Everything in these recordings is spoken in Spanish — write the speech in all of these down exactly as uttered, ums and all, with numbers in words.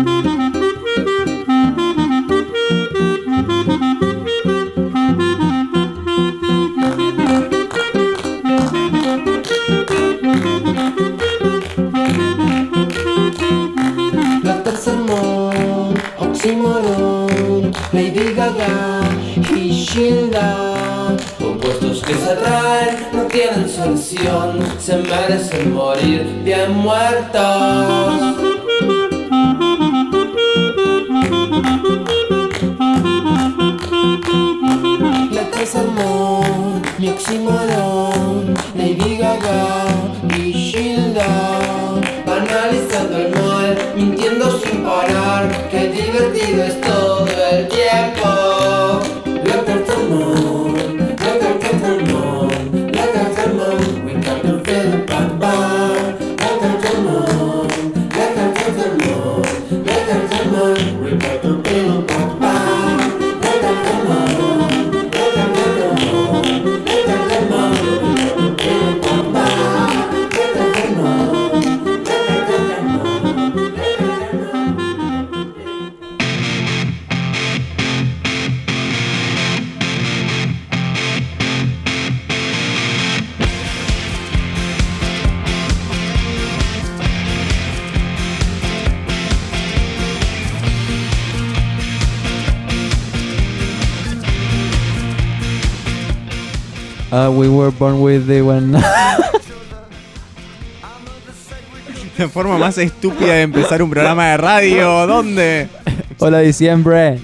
La Tercermon, Oxymoron, Lady Gaga y Gilda. Opuestos que se atraen, no tienen solución, se merecen morir bien muertos. La Tercermon, mi Oxymoron, Lady Gaga y Gilda. Analizando el mal, mintiendo sin parar, qué divertido es todo el tiempo. La Tercermon, la Tercermon, la Tercermon, we got to feel it, bam bam. La Tercermon, la Tercermon, la Tercermon, we got to feel it, bam bam. La Tercermon, la Tercermon, la Tercermon, we got to feel it, bam bam. La Tercermon. Uh, we were born with the one. La forma más estúpida de empezar un programa de radio. ¿Dónde? Hola diciembre.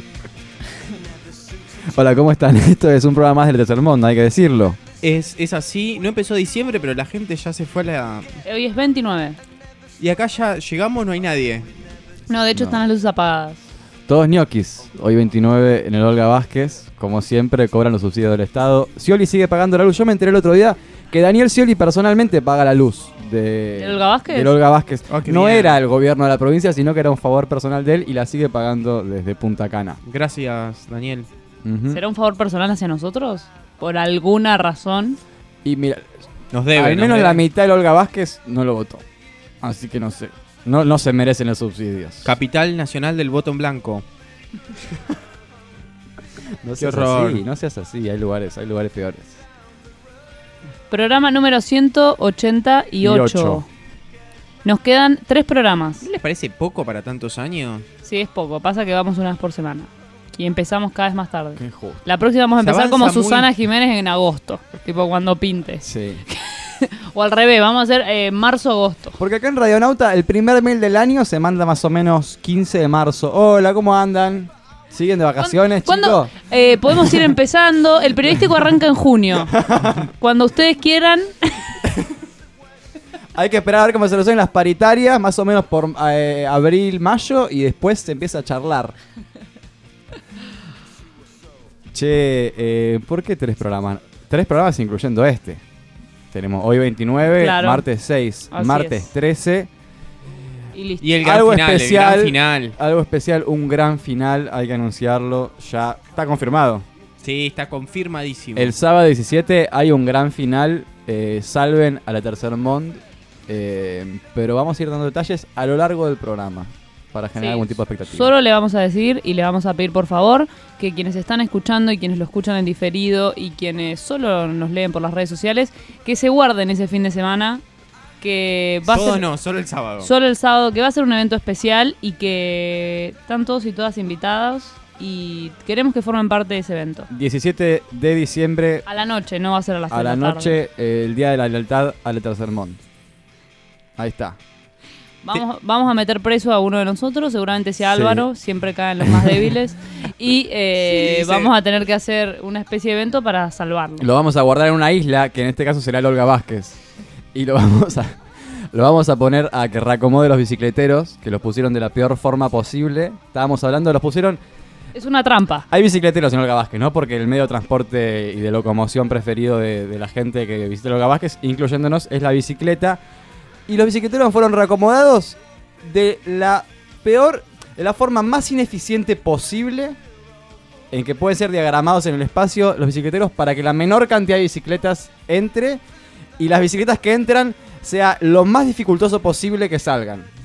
Hola, ¿cómo están? Esto es un programa más del Tercermon, hay que decirlo. Es, es así, no empezó diciembre, pero la gente ya se fue a la... Hoy es veintinueve. Y acá ya llegamos, no hay nadie. No, de hecho No. están las luces apagadas. Todos ñoquis. Hoy veintinueve en el Olga Vázquez. Como siempre, cobran los subsidios del Estado. Scioli sigue pagando la luz. Yo me enteré el otro día que Daniel Scioli personalmente paga la luz. De, ¿Del Olga Vázquez? Del Olga Vázquez. Oh, qué no bien. era el gobierno de la provincia, sino que era un favor personal de él y la sigue pagando desde Punta Cana. Gracias, Daniel. Ujú. ¿Será un favor personal hacia nosotros? Por alguna razón. Y mira, Nos debe. al nos menos debe. la mitad del Olga Vázquez no lo votó. Así que no sé. No, no se merecen los subsidios. Capital nacional del voto en blanco. No Qué seas horror. así, no seas así. Hay lugares, hay lugares peores. Programa número ciento ochenta y ocho. Y ocho. Nos quedan tres programas. ¿No les parece poco para tantos años? Sí, es poco. Pasa que vamos una vez por semana. Y empezamos cada vez más tarde. Qué justo. La próxima vamos a Se empezar como avanza muy- Susana Jiménez en agosto. Tipo cuando pintes. Sí. O al revés, vamos a hacer eh, marzo-agosto. Porque acá en Radionauta el primer mail del año se manda más o menos quince de marzo. Hola, ¿cómo andan? ¿Siguen de vacaciones, ¿Cuándo? chicos? Eh, podemos ir empezando. El periodístico arranca en junio. Cuando ustedes quieran. Hay que esperar a ver cómo se resuelven las paritarias, más o menos por eh, abril, mayo, y después se empieza a charlar. Che, eh, ¿por qué tres programas? Tres programas incluyendo este. Tenemos hoy veintinueve, Claro. martes seis, Así martes es. trece. Y listo. Y el gran Algo final, especial. el gran final. Algo especial, un gran final, hay que anunciarlo. Ya está confirmado. Sí, está confirmadísimo. El sábado diecisiete hay un gran final. Eh, salven a la Tercermon. Eh, pero vamos a ir dando detalles a lo largo del programa para generar Sí, algún tipo de expectativa. Solo le vamos a decir y le vamos a pedir por favor que quienes están escuchando y quienes lo escuchan en diferido y quienes solo nos leen por las redes sociales, que se guarden ese fin de semana, que va a Todos ser no, solo el sábado. solo el sábado, que va a ser un evento especial y que están todos y todas invitados y queremos que formen parte de ese evento. diecisiete de diciembre A la noche, no va a ser a las a seis la de tarde. noche, eh, el Día de la Lealtad a la Tercermon. Ahí está. Vamos, vamos a meter preso a uno de nosotros, seguramente sea Sí. Álvaro, siempre caen los más débiles. Y eh, Sí, sí. vamos a tener que hacer una especie de evento para salvarlo. Lo vamos a guardar en una isla, que en este caso será el Olga Vázquez. Y lo vamos a lo vamos a poner a que reacomode los bicicleteros, que los pusieron de la peor forma posible. Estábamos hablando, los pusieron... Es una trampa. Hay bicicleteros en Olga Vázquez, ¿no? Porque el medio de transporte y de locomoción preferido de, de la gente que visita el Olga Vázquez, incluyéndonos, es la bicicleta. Y los bicicleteros fueron reacomodados de la peor, de la forma más ineficiente posible en que pueden ser diagramados en el espacio los bicicleteros para que la menor cantidad de bicicletas entre y las bicicletas que entran sea lo más dificultoso posible que salgan.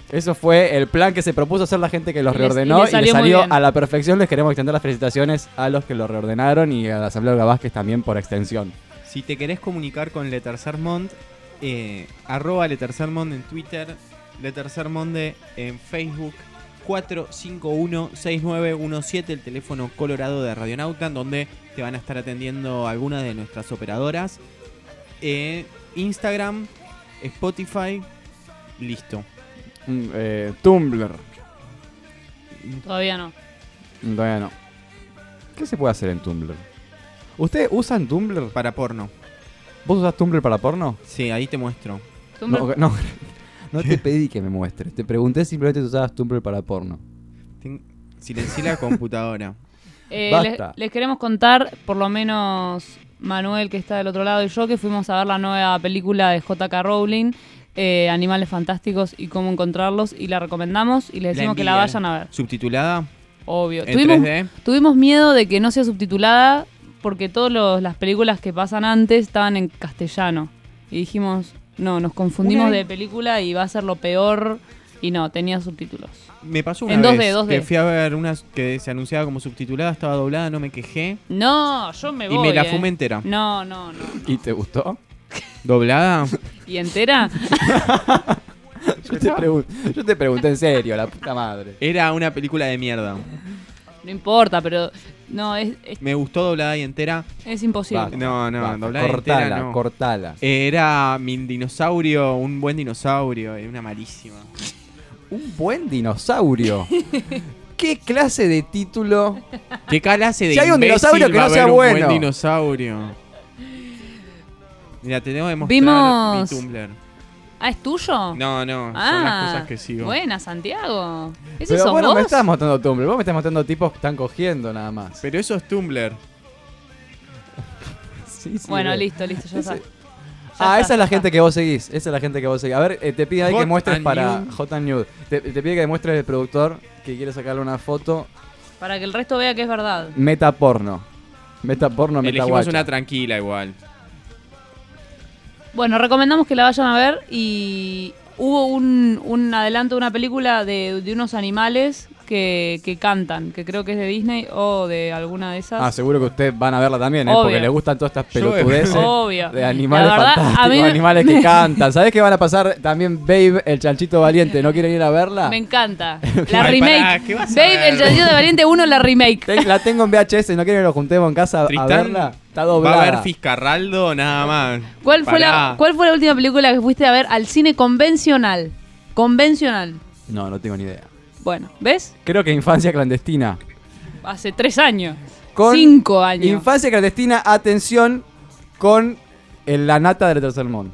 Eso fue el plan que se propuso hacer la gente que los Y les- reordenó y y les les salió muy salió bien. a la perfección. Les queremos extender las felicitaciones a los que lo reordenaron y a la Asamblea Olga Vázquez también por extensión. Si te querés comunicar con Le Tercer Monde, eh, arroba Le Tercer Monde en Twitter, Le Tercer Monde en Facebook, cuatro cinco uno seis nueve uno siete, el teléfono colorado de Radionauta, donde te van a estar atendiendo algunas de nuestras operadoras. Eh, Instagram, Spotify, listo. Mm, eh, Tumblr. Todavía no. Todavía no. ¿Qué se puede hacer en Tumblr? ¿Ustedes usan Tumblr? Para porno. ¿Vos usás Tumblr para porno? Sí, ahí te muestro. Tumblr. No, no, no te pedí que me muestres. Te pregunté simplemente si usabas Tumblr para porno. Ten- Silencié la computadora. Eh, Basta. les, les queremos contar, por lo menos Manuel, que está del otro lado, y yo, que fuimos a ver la nueva película de J K. Rowling, eh, Animales Fantásticos y cómo encontrarlos, y la recomendamos y les decimos que la envidia. vayan a ver. Subtitulada Obvio. en Tuvimos, tres D. tuvimos miedo de que no sea subtitulada porque todas las películas que pasan antes estaban en castellano. Y dijimos, no, nos confundimos Una- de película y va a ser lo peor. Y no, tenía subtítulos. Me pasó una En vez dos D, dos D. que fui a ver una que se anunciaba como subtitulada, estaba doblada, no me quejé. No, yo me voy. y me la eh. fumé entera. No, no, no. ¿Y te gustó? ¿Doblada? ¿Y entera? Yo te, pregun- yo te pregunté en serio, la puta madre. Era una película de mierda. No importa, pero no, es, es, Me gustó doblada y entera. es imposible. Basta, No, no, basta. doblada y cortala, entera no. cortala. Era mi dinosaurio, un buen dinosaurio, era una malísima. Un buen dinosaurio. ¿Qué clase de título? ¿Qué clase de Si hay un imbécil dinosaurio que va no a sea haber un bueno? buen dinosaurio? Mira, te tengo que mostrar Vimos- mi Tumblr. Ah, ¿es tuyo? No, no, son Ah, las cosas que sigo. Buena, Santiago. ¿Ese Pero sos bueno, vos? me estás mostrando Tumblr. Vos me estás mostrando tipos que están cogiendo nada más. Pero eso es Tumblr. Sí, sí, Bueno, veo. listo, listo, ya Ese- está. Ah, esa es la gente que vos seguís. Esa es la gente que vos seguís. A ver, eh, te pide ahí que Hot muestres and para Nude. J Nude. Te, te pide que muestres el productor que quiere sacarle una foto. Para que el resto vea que es verdad. Meta porno. Meta porno, meta Elegimos guacha. una tranquila igual. Bueno, recomendamos que la vayan a ver y hubo un, un adelanto de una película de, de unos animales que, que cantan, que creo que es de Disney o de alguna de esas. Ah, seguro que ustedes van a verla también, ¿eh? Obvio. Porque les gustan todas estas Yo- pelotudeces Obvio. de animales La verdad, fantásticos, a mí me- animales que cantan. ¿Sabés que van a pasar también Babe, el chanchito valiente? ¿No quieren ir a verla? Me encanta. La Ay, remake. pará, ¿qué vas a Babe, ver? el Chanchito de Valiente uno, la remake. Te- La tengo en V H S, ¿no quieren que lo juntemos en casa a Tristán verla? Está Va doblada. a haber Fiscarraldo, nada más. ¿Cuál fue, la, Pará. ¿Cuál fue la última película que fuiste a ver al cine convencional? Convencional. No, no tengo ni idea. Bueno, ¿ves? Creo que Infancia Clandestina. Hace tres años. Con Cinco años. Infancia Clandestina, atención, con el, la nata del Tercer Mundo.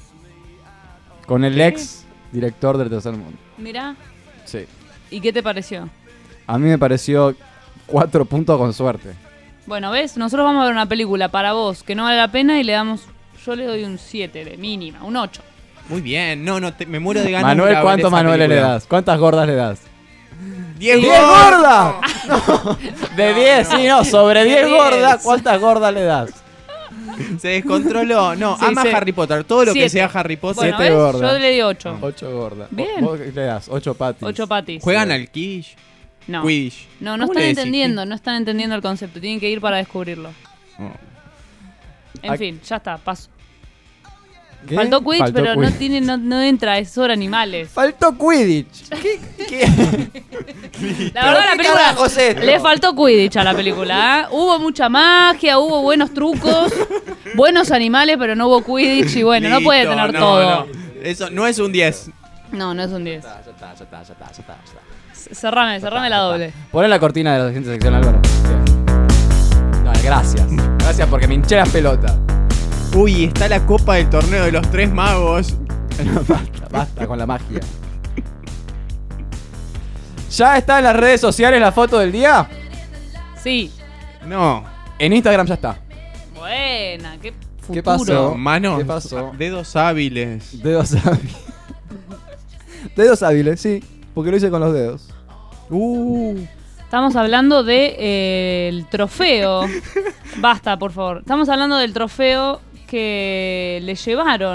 Con el ¿Qué? ex director del Tercer Mundo. Mirá. Sí. ¿Y qué te pareció? A mí me pareció cuatro puntos con suerte. Bueno, ¿ves? Nosotros vamos a ver una película para vos que no vale la pena y le damos... Yo le doy un siete de mínima, un ocho. Muy bien, no, no, te- me muero de ganas de Manuel, ir a ver ¿cuántos esa Manueles le película. das? ¿Cuántas gordas le das? ¡Diez ¡diez gordas! gordas! No, de diez, sí, no, sobre De diez diez. gordas, ¿cuántas gordas le das? Se descontroló. No, Sí, ama sí. Harry Potter. Todo lo que Siete. sea Harry Potter. Bueno, Siete ¿ves? gordas. Yo le di ocho. Ocho gordas. Bien. ¿Vos qué le das? Ocho patis. Ocho patis. ¿Juegan al Quidditch? No. Quidditch. No, no ¿Cómo están le decís? entendiendo, no están entendiendo el concepto. Tienen que ir para descubrirlo. Oh. En Ac- fin, ya está, paso. ¿Qué? Faltó Quidditch, Faltó pero no Quidditch. tiene, no, no entra, es sobre animales. Faltó Quidditch. ¿Qué? qué? La verdad, la qué película carajo es esto? le faltó Quidditch a la película. ¿eh? Hubo mucha magia, hubo buenos trucos, buenos animales, pero no hubo Quidditch y bueno, no Listo, puede tener no, todo. no. Eso no es un diez. No, no es un diez. Ya está, ya está, ya está, ya está, ya está. Cerrame, cerrame la doble. Poné la cortina de la siguiente sección, Álvaro. Bien. Dale, gracias. Gracias porque me hinché las pelotas. Uy, está la copa del torneo de los tres magos. Basta, basta con la magia. ¿Ya está en las redes sociales la foto del día? Sí. No. En Instagram ya está. Buena, qué futuro. ¿Qué pasó? Manos. ¿Qué pasó? Dedos hábiles. Dedos hábiles. Dedos hábiles, sí. Porque lo hice con los dedos. Uh. Estamos hablando de eh, el trofeo. Basta, por favor. Estamos hablando del trofeo que le llevaron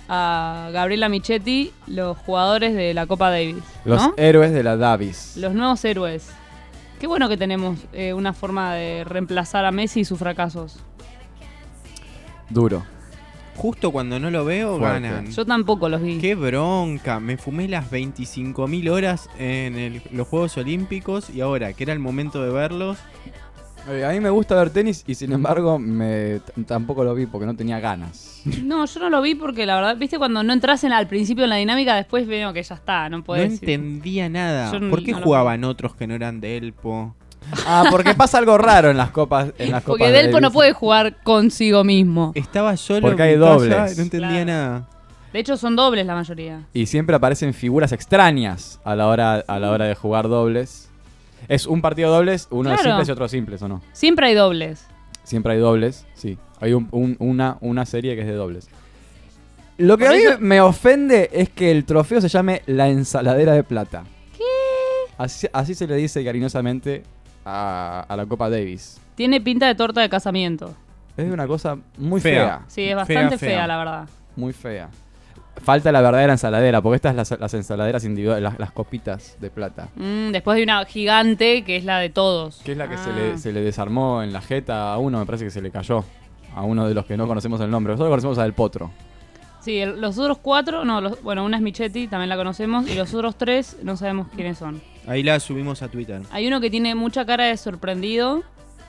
a Gabriela Michetti los jugadores de la Copa Davis, Los ¿no? héroes de la Davis. Los nuevos héroes. Qué bueno que tenemos eh, una forma de reemplazar a Messi y sus fracasos. Duro. Justo cuando no lo veo, Fuerte. ganan. Yo tampoco los vi. Qué bronca, me fumé las veinticinco mil horas en el- los Juegos Olímpicos y ahora, que era el momento de verlos, Eh, a mí me gusta ver tenis y sin embargo me t- tampoco lo vi porque no tenía ganas. No, yo no lo vi porque la verdad, viste, cuando no entras en, al principio en la dinámica, después veo que ya está, no no puedes. entendía nada. Yo ¿Por qué no lo jugaban otros que no eran de Elpo? Ah, porque pasa algo raro en las copas. En las Porque copas de Delpo no Davis. puede jugar consigo mismo. Estaba solo Porque en hay mi casa, dobles. no entendía Claro. nada. De hecho, son dobles la mayoría. Y siempre aparecen figuras extrañas a la hora, a la hora de jugar dobles. Es un partido dobles, uno es Claro. simples y otro simples, ¿o no? Siempre hay dobles. Siempre hay dobles, sí. Hay un- un- una, una serie que es de dobles. Lo que Por a mí eso- me ofende es que el trofeo se llame la ensaladera de plata. ¿Qué? Así, así se le dice cariñosamente a, a la Copa Davis. Tiene pinta de torta de casamiento. Es una cosa muy Fea. fea. Sí, es bastante Fea, fea, fea. la verdad. Muy fea. Falta la verdadera ensaladera, porque estas las, las ensaladeras individuales, las, las copitas de plata. Mm, después hay una gigante que es la de todos. Que es la que se, Ah. le, se le desarmó en la jeta a uno, me parece que se le cayó. A uno de los que no conocemos el nombre. Nosotros conocemos a Del Potro. Sí, el- los otros cuatro, no, los- bueno, una es Michetti, también la conocemos, y los otros tres no sabemos quiénes son. Ahí la subimos a Twitter. Hay uno que tiene mucha cara de sorprendido.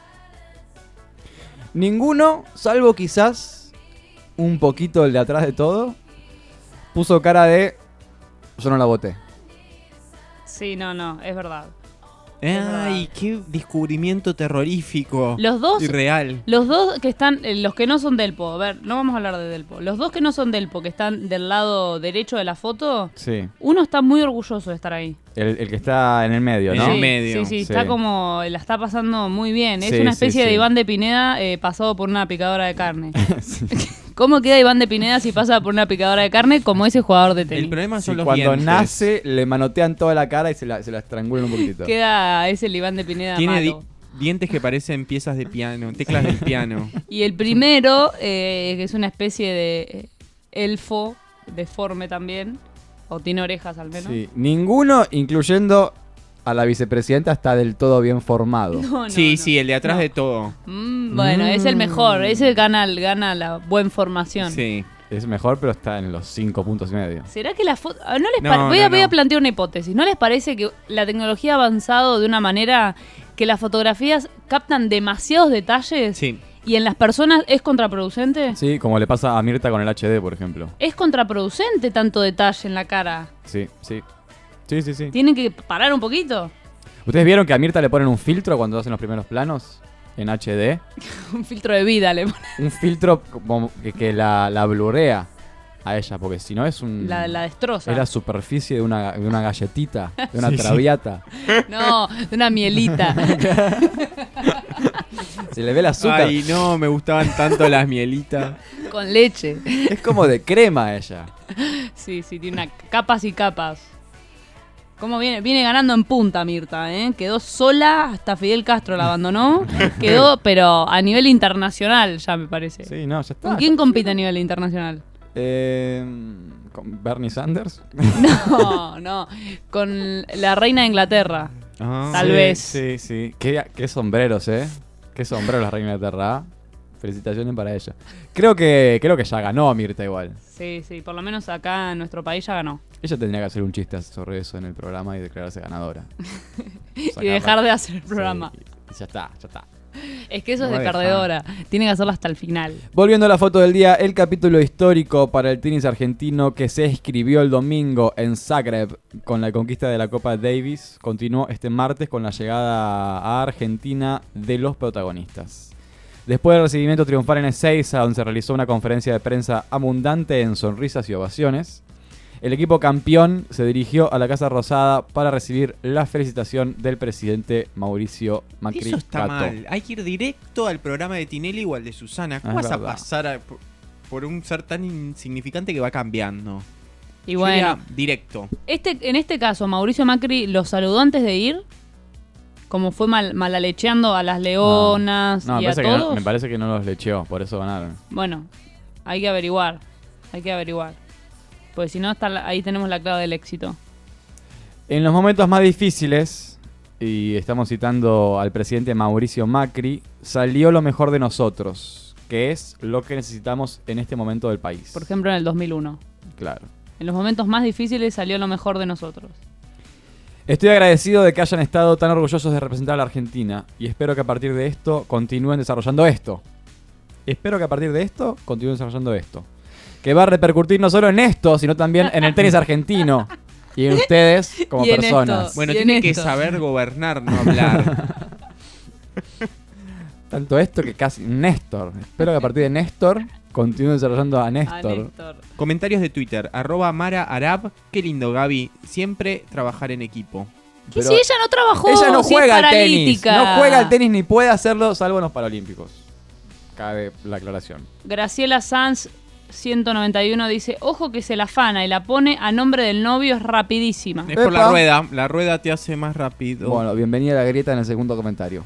Ninguno, salvo quizás un poquito el de atrás de todo, puso cara de yo no la voté. Sí, no, no, es verdad. Ay, qué descubrimiento terrorífico. Los dos, Irreal. los dos que están, eh, los que no son Delpo, a ver, no vamos a hablar de Delpo. Los dos que no son Delpo, que están del lado derecho de la foto, Sí. uno está muy orgulloso de estar ahí. El, el que está en el medio, En ¿no? el Sí, medio. Sí, sí, Sí. está como, la está pasando muy bien. Es Sí, una sí, especie de sí. Iván de Pineda eh, pasado por una picadora de carne. Sí. ¿Cómo queda Iván de Pineda si pasa por una picadora de carne como ese jugador de tenis? El problema Sí, son los cuando dientes. nace, le manotean toda la cara y se la, se la estrangulan un poquito. Queda ese el Iván de Pineda Tiene di- malo. dientes que parecen piezas de piano, teclas del piano. Y el primero, eh, que es una especie de eh, elfo, deforme también, o tiene orejas al menos. Sí. Ninguno, incluyendo a la vicepresidenta, está del todo bien formado. No, no, sí, no. sí, el de atrás No. de todo. Mm, bueno, es el mejor, ese gana, gana la buena formación. Sí. Es mejor, pero está en los cinco puntos y medio. ¿Será que la foto... ah, ¿no les No, pare- voy, a, no, voy a no. plantear una hipótesis. ¿No les parece que la tecnología ha avanzado de una manera que las fotografías captan demasiados detalles Sí. y en las personas es contraproducente? Sí, como le pasa a Mirta con el H D, por ejemplo. Es contraproducente tanto detalle en la cara. Sí, sí. Sí, sí, sí. Tienen que parar un poquito. ¿Ustedes vieron que a Mirta le ponen un filtro cuando hacen los primeros planos? En H D. Un filtro de vida le ponen. Un filtro como que, que la, la blurea a ella, porque si no es un... La, la destroza. es la superficie de una, de una galletita, de una Sí, sí. traviata. No, de una mielita. Se le ve el azúcar. Ay, no, me gustaban tanto las mielitas. Con leche. Es como de crema ella. Sí, sí, tiene una, capas y capas. ¿Cómo viene? Viene ganando en punta Mirta, ¿eh? Quedó sola, hasta Fidel Castro la abandonó. Quedó, pero a nivel internacional ya me parece. Sí, no, ya está. ¿Con quién compite a nivel internacional? Eh, ¿Con Bernie Sanders? No, no. Con la reina de Inglaterra. Ah. Tal Sí, vez. Sí, sí. Qué, qué sombreros, ¿eh? Qué sombreros la reina de Inglaterra. Felicitaciones para ella. Creo que, creo que ya ganó Mirta igual. Sí, sí, por lo menos acá en nuestro país ya ganó. Ella tendría que hacer un chiste sobre eso en el programa y declararse ganadora. Y dejar de hacer el programa. Sí, y ya está, ya está. Es que eso es No de va a dejar. perdedora. Tiene que hacerlo hasta el final. Volviendo a la foto del día, el capítulo histórico para el tenis argentino que se escribió el domingo en Zagreb con la conquista de la Copa Davis continuó este martes con la llegada a Argentina de los protagonistas. Después del recibimiento triunfal en Ezeiza, donde se realizó una conferencia de prensa abundante en sonrisas y ovaciones, el equipo campeón se dirigió a la Casa Rosada para recibir la felicitación del presidente Mauricio Macri. Eso está Cato. mal. Hay que ir directo al programa de Tinelli o al de Susana. ¿Cómo Es vas a verdad. pasar a- por, por un ser tan insignificante que va cambiando? Y Yo bueno, iría directo. este, en este caso, Mauricio Macri los saludó antes de ir, como fue mal, malalecheando a las leonas No, me y a parece, que no, todos. me parece que no los lecheó, por eso ganaron. Bueno, hay que averiguar. Hay que averiguar. Porque si no, está la- ahí tenemos la clave del éxito. En los momentos más difíciles, y estamos citando al presidente Mauricio Macri, salió lo mejor de nosotros, que es lo que necesitamos en este momento del país. Por ejemplo, en el dos mil uno. Claro. En los momentos más difíciles salió lo mejor de nosotros. Estoy agradecido de que hayan estado tan orgullosos de representar a la Argentina y espero que a partir de esto continúen desarrollando esto. Espero que a partir de esto continúen desarrollando esto. Que va a repercutir no solo en esto, sino también en el tenis argentino y en ustedes como Y en personas. esto. Bueno, Y en tiene que esto. saber gobernar, no hablar. Tanto esto que casi Néstor. Espero que a partir de Néstor continúen desarrollando a A Néstor. Néstor. Comentarios de Twitter, arroba Mara Arab. Qué lindo, Gaby. Siempre trabajar en equipo. ¿Qué Pero si ella no trabajó? ella no si es juega al tenis. paralítica? No juega al tenis ni puede hacerlo salvo en los Paralímpicos. Cabe la aclaración. Graciela Sanz ciento noventa y uno dice, ojo que se la afana y la pone a nombre del novio, es rapidísima. Es por la Epa. rueda. La rueda te hace más rápido. Bueno, bienvenida a la grieta en el segundo comentario.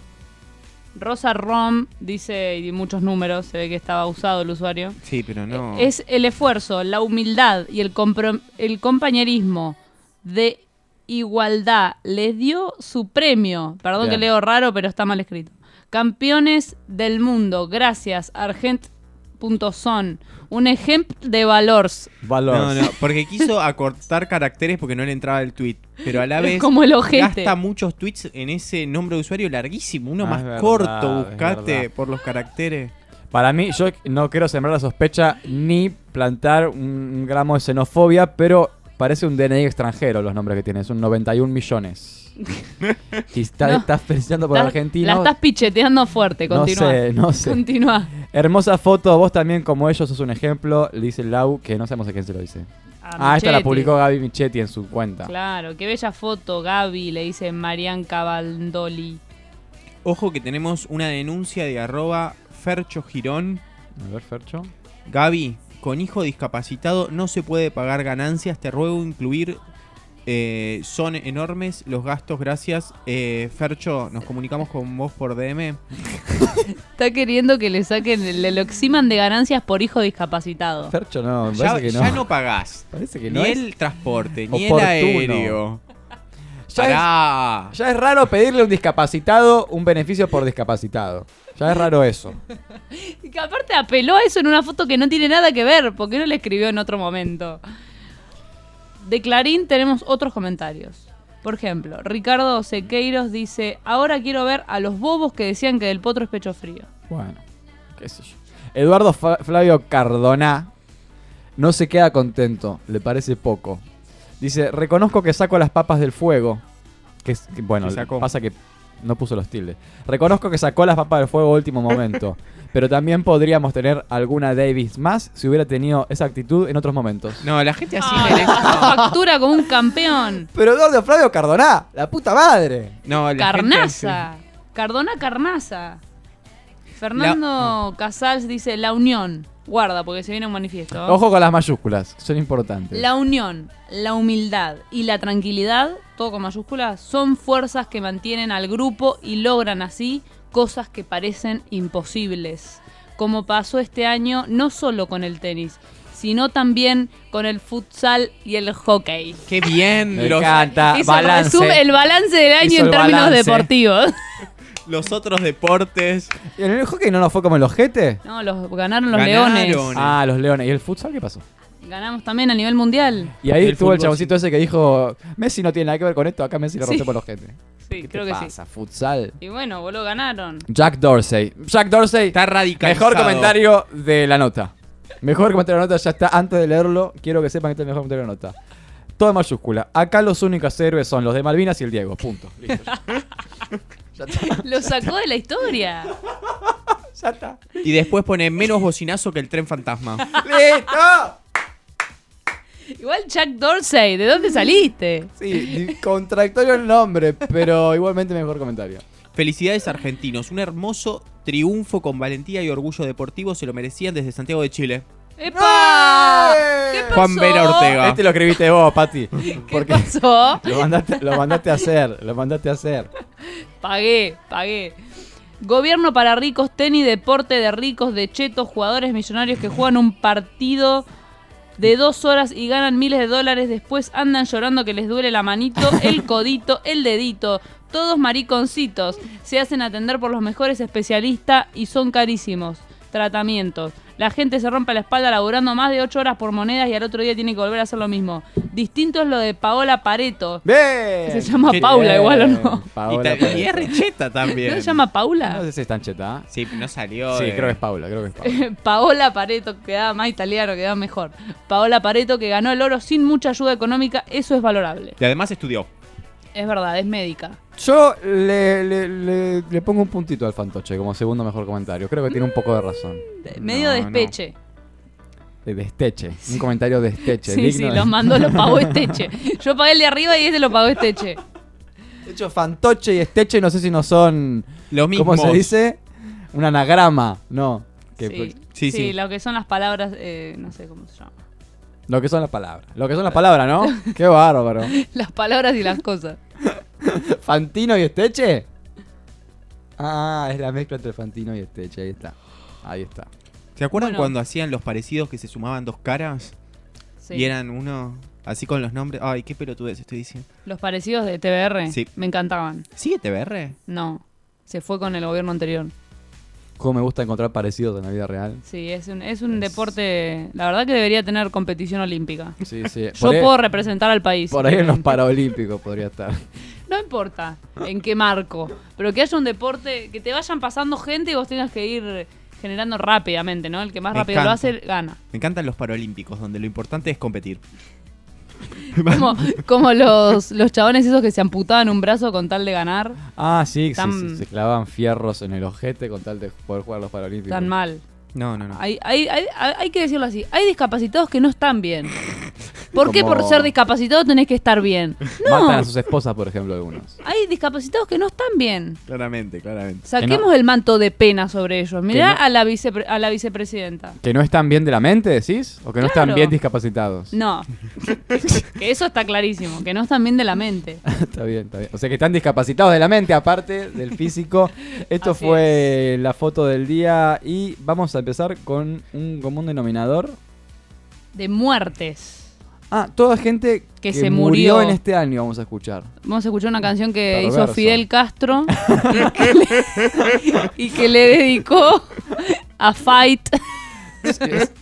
Rosa Rom dice, y muchos números, se ve que estaba usado el usuario. Sí, pero no. Es el esfuerzo, la humildad y el, compro- el compañerismo de igualdad. Les dio su premio. Perdón Bien. que leo raro, pero está mal escrito. Campeones del mundo. Gracias, Argent punto son. Un ejemplo de valores. Valor. No, no, porque quiso acortar caracteres porque no le entraba el tweet. Pero a la Es vez como el ojete. gasta muchos tweets en ese nombre de usuario larguísimo. Uno Ah, más es verdad, corto, es buscate verdad. por los caracteres. Para mí, yo no quiero sembrar la sospecha ni plantar un gramo de xenofobia, pero parece un D N I extranjero los nombres que tiene. Son noventa y un millones. Y está, No. estás pensando por Estás- argentino. La estás picheteando fuerte. No Continúa. sé, no sé. Continúa. Hermosa foto, vos también como ellos sos un ejemplo, le dice Lau, que no sabemos a quién se lo dice. A Ah, esta la Michetti. publicó Gaby Michetti en su cuenta. Claro, qué bella foto, Gaby, le dice Marian Cavaldoli. Ojo que tenemos una denuncia de arroba Fercho Girón. A ver, Fercho. Gaby, con hijo discapacitado no se puede pagar ganancias. Te ruego incluir. eh, son enormes los gastos, gracias. Eh, Fercho, nos comunicamos con vos por D M. Está queriendo que le saquen, le lo eximan de ganancias por hijo discapacitado. Fercho no, me Ya, parece que no. ya no pagás. Parece que Ni no es. el transporte, ni el oportuno. aéreo. Ya es- Pará. Ya es raro pedirle a un discapacitado un beneficio por discapacitado. Ya es raro eso. Y que aparte apeló a eso en una foto que no tiene nada que ver, porque no le escribió en otro momento. De Clarín tenemos otros comentarios. Por ejemplo, Ricardo Sequeiros dice, ahora quiero ver a los bobos que decían que del potro es pecho frío. Bueno, qué sé yo. Eduardo Fa- Flavio Cardona no se queda contento, le parece poco. Dice, reconozco que saco las papas del fuego. Que, es- que, bueno, ¿Qué sacó? pasa que no puso los tildes. Reconozco que sacó las papas del fuego a último momento. Pero también podríamos tener alguna Davis más si hubiera tenido esa actitud en otros momentos. No, la gente así Ah, merece. No, factura como un campeón. Pero Eduardo Flavio Cardona, la puta madre. no, la Carnaza. Cardona Carnaza. Fernando Casals dice la unión. Guarda, porque se viene un manifiesto. Ojo con las mayúsculas, son importantes. La unión, la humildad y la tranquilidad, todo con mayúsculas, son fuerzas que mantienen al grupo y logran así cosas que parecen imposibles. Como pasó este año, no solo con el tenis, sino también con el futsal y el hockey. Qué bien. Me Los, encanta. Hizo balance. resume- el balance del año Hizo en el términos balance. deportivos. los otros deportes. ¿Y en el hockey no nos fue como el ojete? No, los ganaron los Ganaron. leones. Ah, los leones. ¿Y el futsal qué pasó? Ganamos también a nivel mundial. Y ahí El estuvo el fútbol, chaboncito ese que dijo, Messi no tiene nada que ver con esto, acá Messi le Sí. rompe por los ojete. Sí, ¿Qué creo te que sí. pasa, futsal? Y bueno, boludo, ganaron. Jack Dorsey. Jack Dorsey, Está radicalizado. mejor comentario de la nota. Mejor comentario de la nota, ya está. Antes de leerlo, quiero que sepan que este es el mejor comentario de la nota. Todo en mayúscula. Acá los únicos héroes son los de Malvinas y el Diego. Punto. Listo. Ya está. Lo sacó de la historia. Ya está. Y después pone menos bocinazo que el tren fantasma. ¡Listo! Igual Jack Dorsey, ¿de dónde saliste? Sí, contradictorio el nombre, pero igualmente mejor comentario. Felicidades argentinos. Un hermoso triunfo con valentía y orgullo deportivo. Se lo merecían desde Santiago de Chile. ¡Epa! ¡Eh! ¿Qué pasó? Juan Vera Ortega. Este lo escribiste vos, Pati. ¿Qué Porque pasó? lo mandaste, lo mandaste a hacer, lo mandaste a hacer. Pagué, pagué. Gobierno para ricos, tenis, deporte de ricos, de chetos, jugadores millonarios que juegan un partido de dos horas y ganan miles de dólares. Después andan llorando que les duele la manito, el codito, el dedito. Todos mariconcitos. Se hacen atender por los mejores especialistas y son carísimos. Tratamientos. La gente se rompe la espalda laburando más de ocho horas por monedas y al otro día tiene que volver a hacer lo mismo. Distinto es lo de Paola Pareto. ¡Bien! Se llama Qué Paula Bien, igual, ¿o no? Y, Paola ta- y Pareto. es recheta también. ¿No se llama Paula? No sé si es tan cheta. Sí, no salió. Sí, de- creo que es Paula, creo que es Paula. Paola Pareto, quedaba más italiano, quedaba mejor. Paola Pareto, que ganó el oro sin mucha ayuda económica, eso es valorable. Y además estudió. Es verdad, es médica. Yo le, le, le, le pongo un puntito al fantoche como segundo mejor comentario. Creo que tiene un poco de razón. De- Medio No, despeche. De desteche. Un comentario de esteche. Sí, sí, digno de- los mandó, lo pagó Esteche. Yo pagué el de arriba y ese lo pagó Esteche. De hecho, fantoche y esteche no sé si no son... Lo mismo. ¿Cómo se dice? Un anagrama. No. Que, Sí, sí, sí, sí. lo que son las palabras, eh, no sé cómo se llama. Lo que son las palabras. Lo que son las palabras, ¿no? Qué bárbaro. Las palabras y las cosas. ¿Fantino y esteche? Ah, es la mezcla entre Fantino y esteche. Ahí está. Ahí está. ¿Se acuerdan Bueno. cuando hacían los parecidos que se sumaban dos caras? Sí. Y eran uno así con los nombres. Ay, qué pelotudez estoy diciendo. Los parecidos de T V R Sí. me encantaban. ¿Sigue T V R? No, se fue con el gobierno anterior. Cómo me gusta encontrar parecidos en la vida real. Sí, es un, es un Es- deporte, la verdad que debería tener competición olímpica. Sí, sí. Yo Por ahí- puedo representar al país. Por ahí en los Paralímpicos podría estar. No importa en qué marco, pero que haya un deporte, que te vayan pasando gente y vos tengas que ir generando rápidamente, ¿no? El que más Me rápido lo encanta. hace, gana. Me encantan los Paralímpicos, donde lo importante es competir. Como, como los, los chabones esos que se amputaban un brazo con tal de ganar, Ah, sí, sí, Tan- sí, se clavaban fierros en el ojete con tal de poder jugar los Paralímpicos. tan mal. No, no, no. Hay, hay, hay, hay que decirlo así, hay discapacitados que no están bien. ¿Por qué Como- por ser discapacitado tenés que estar bien? Matan a No, sus esposas, por ejemplo, algunos. hay discapacitados que no están bien. Claramente, claramente. Saquemos no- el manto de pena sobre ellos. Mirá no- a, la vicepre- a la vicepresidenta. ¿Que no están bien de la mente, decís? ¿O que no están Claro. bien discapacitados? No, que eso está clarísimo, que no están bien de la mente. Está bien, está bien. O sea que están discapacitados de la mente, aparte del físico. Esto Así fue la foto del día y vamos a empezar con un común denominador. De muertes. Ah, toda gente Que que, se murió. murió. en este año, vamos a escuchar. Vamos a escuchar una canción que Perverso. hizo Fidel Castro y que, le, y que le dedicó a Fight. Es- es-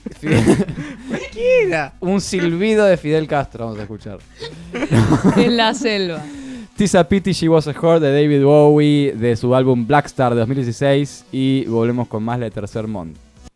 Fidel- un silbido de Fidel Castro, vamos a escuchar. En la selva. Tis a Pity She Was a Whore de David Bowie de su álbum Black Star de dos mil dieciséis y volvemos con más de Tercer Mundo.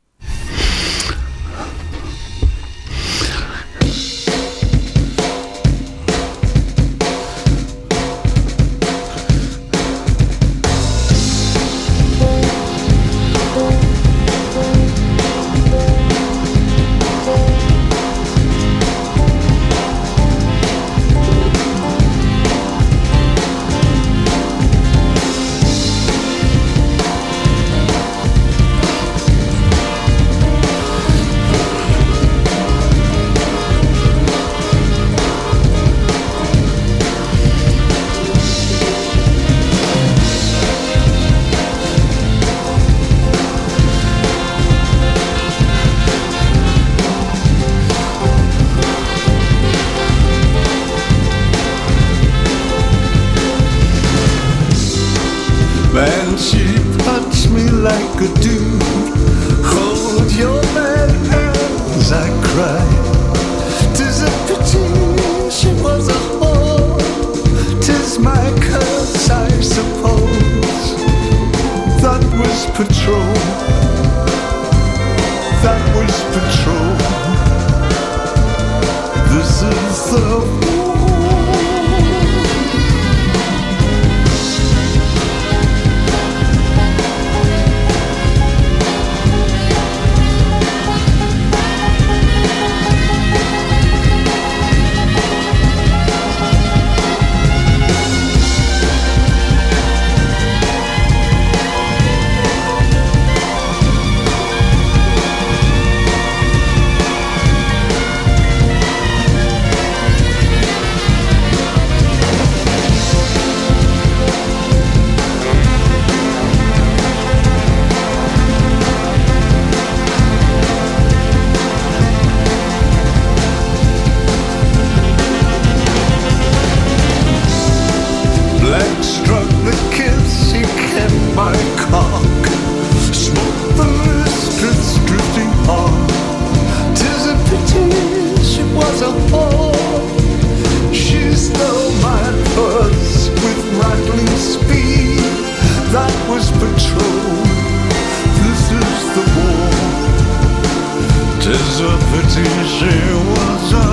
Man, she punched me like a dude. Hold your bad hands, I cried. Tis a pity she was a whore. Tis my curse, I suppose. That was patrol. That was patrol. This is the that was patrol. This is the war. 'Tis a pity she was a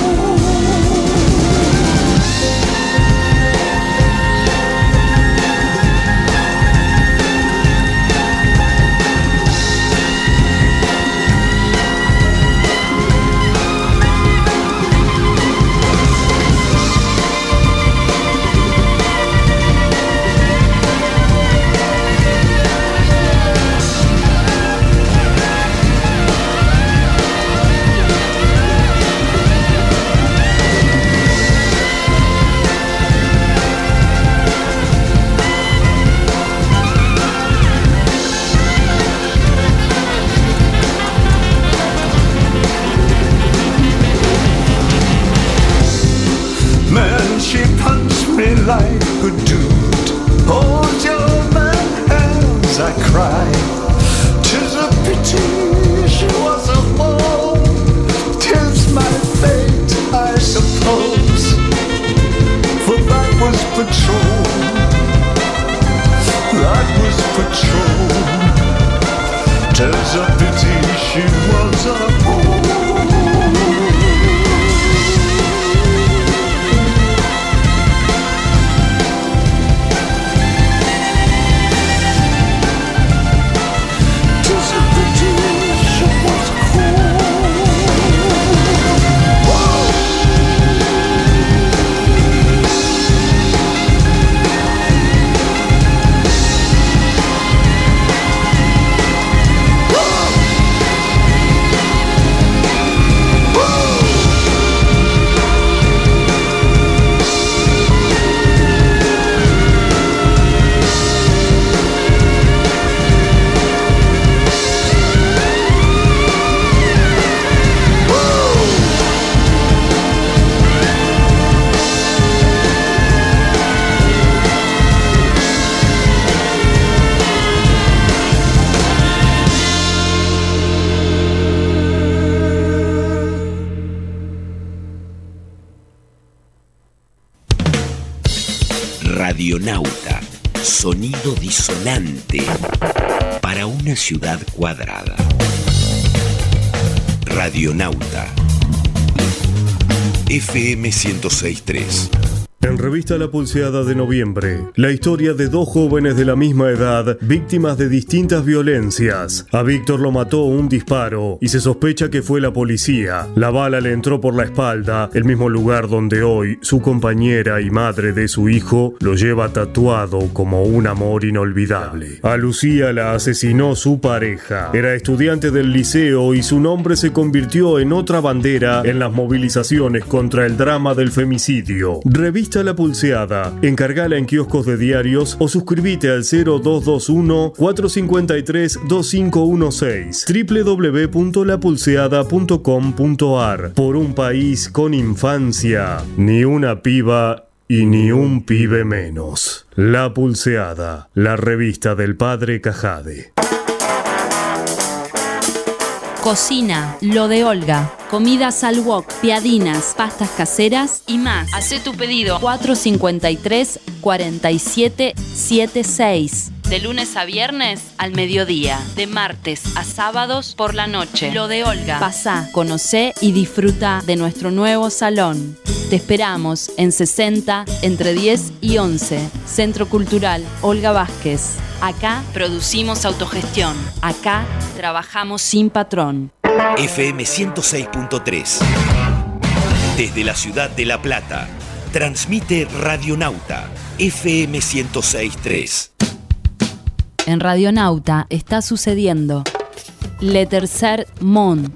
like a dude. Hold your man hands, I cried. 'Tis a pity she was a home. 'Tis my fate, I suppose. For that was patrol. That was patrol. 'Tis a pity she was a home. Radionauta, sonido disonante para una ciudad cuadrada. Radionauta, F M ciento seis punto tres. En Revista La Pulseada de noviembre, la historia de dos jóvenes de la misma edad, víctimas de distintas violencias. A Víctor lo mató un disparo y se sospecha que fue la policía. La bala le entró por la espalda, el mismo lugar donde hoy su compañera y madre de su hijo lo lleva tatuado como un amor inolvidable. A Lucía la asesinó su pareja. Era estudiante del liceo y su nombre se convirtió en otra bandera en las movilizaciones contra el drama del femicidio. Revista La Pulseada. Encargala en kioscos de diarios o suscríbete al cero dos dos uno, cuatro cinco tres, dos cinco uno seis doble u doble u doble u punto la pulseada punto com punto a r. Por un país con infancia, ni una piba y ni un pibe menos. La Pulseada, la revista del padre Cajade. Cocina, lo de Olga. Comidas al wok, piadinas, pastas caseras y más. Hacé tu pedido cuatro cinco tres, cuatro siete siete seis. De lunes a viernes al mediodía. De martes a sábados por la noche. Lo de Olga. Pasá, conocé y disfruta de nuestro nuevo salón. Te esperamos en sesenta, entre diez y once. Centro Cultural Olga Vázquez. Acá producimos autogestión. Acá trabajamos sin patrón. F M ciento seis punto tres. Desde la ciudad de La Plata, transmite Radionauta, F M ciento seis punto tres. En Radionauta está sucediendo Le Tercer Mond.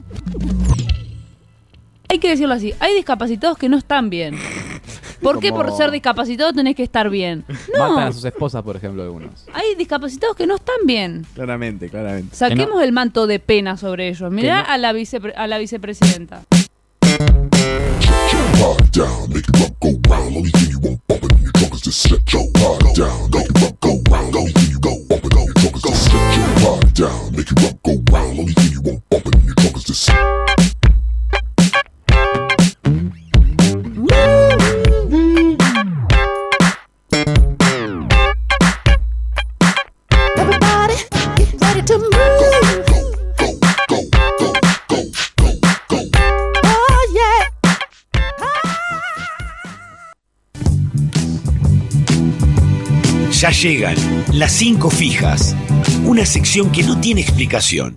Hay que decirlo así, hay discapacitados que no están bien. ¿Por qué Como- por ser discapacitado tenés que estar bien? No, Matan a sus esposas, por ejemplo, algunos. hay discapacitados que no están bien. Claramente, claramente. Saquemos Que no- el manto de pena sobre ellos. Mirá Que no- a, la vicepre- a la vicepresidenta. Hard down, make it rock, go round. Only thing you won't bump it in your trunk is just set your hard down, make it rock, go round. Only thing you won't bump it in your trunk is just set your hard down, make it rock, go round. Only thing you won't bump it in your trunk is just. Ya llegan las cinco fijas, una sección que no tiene explicación.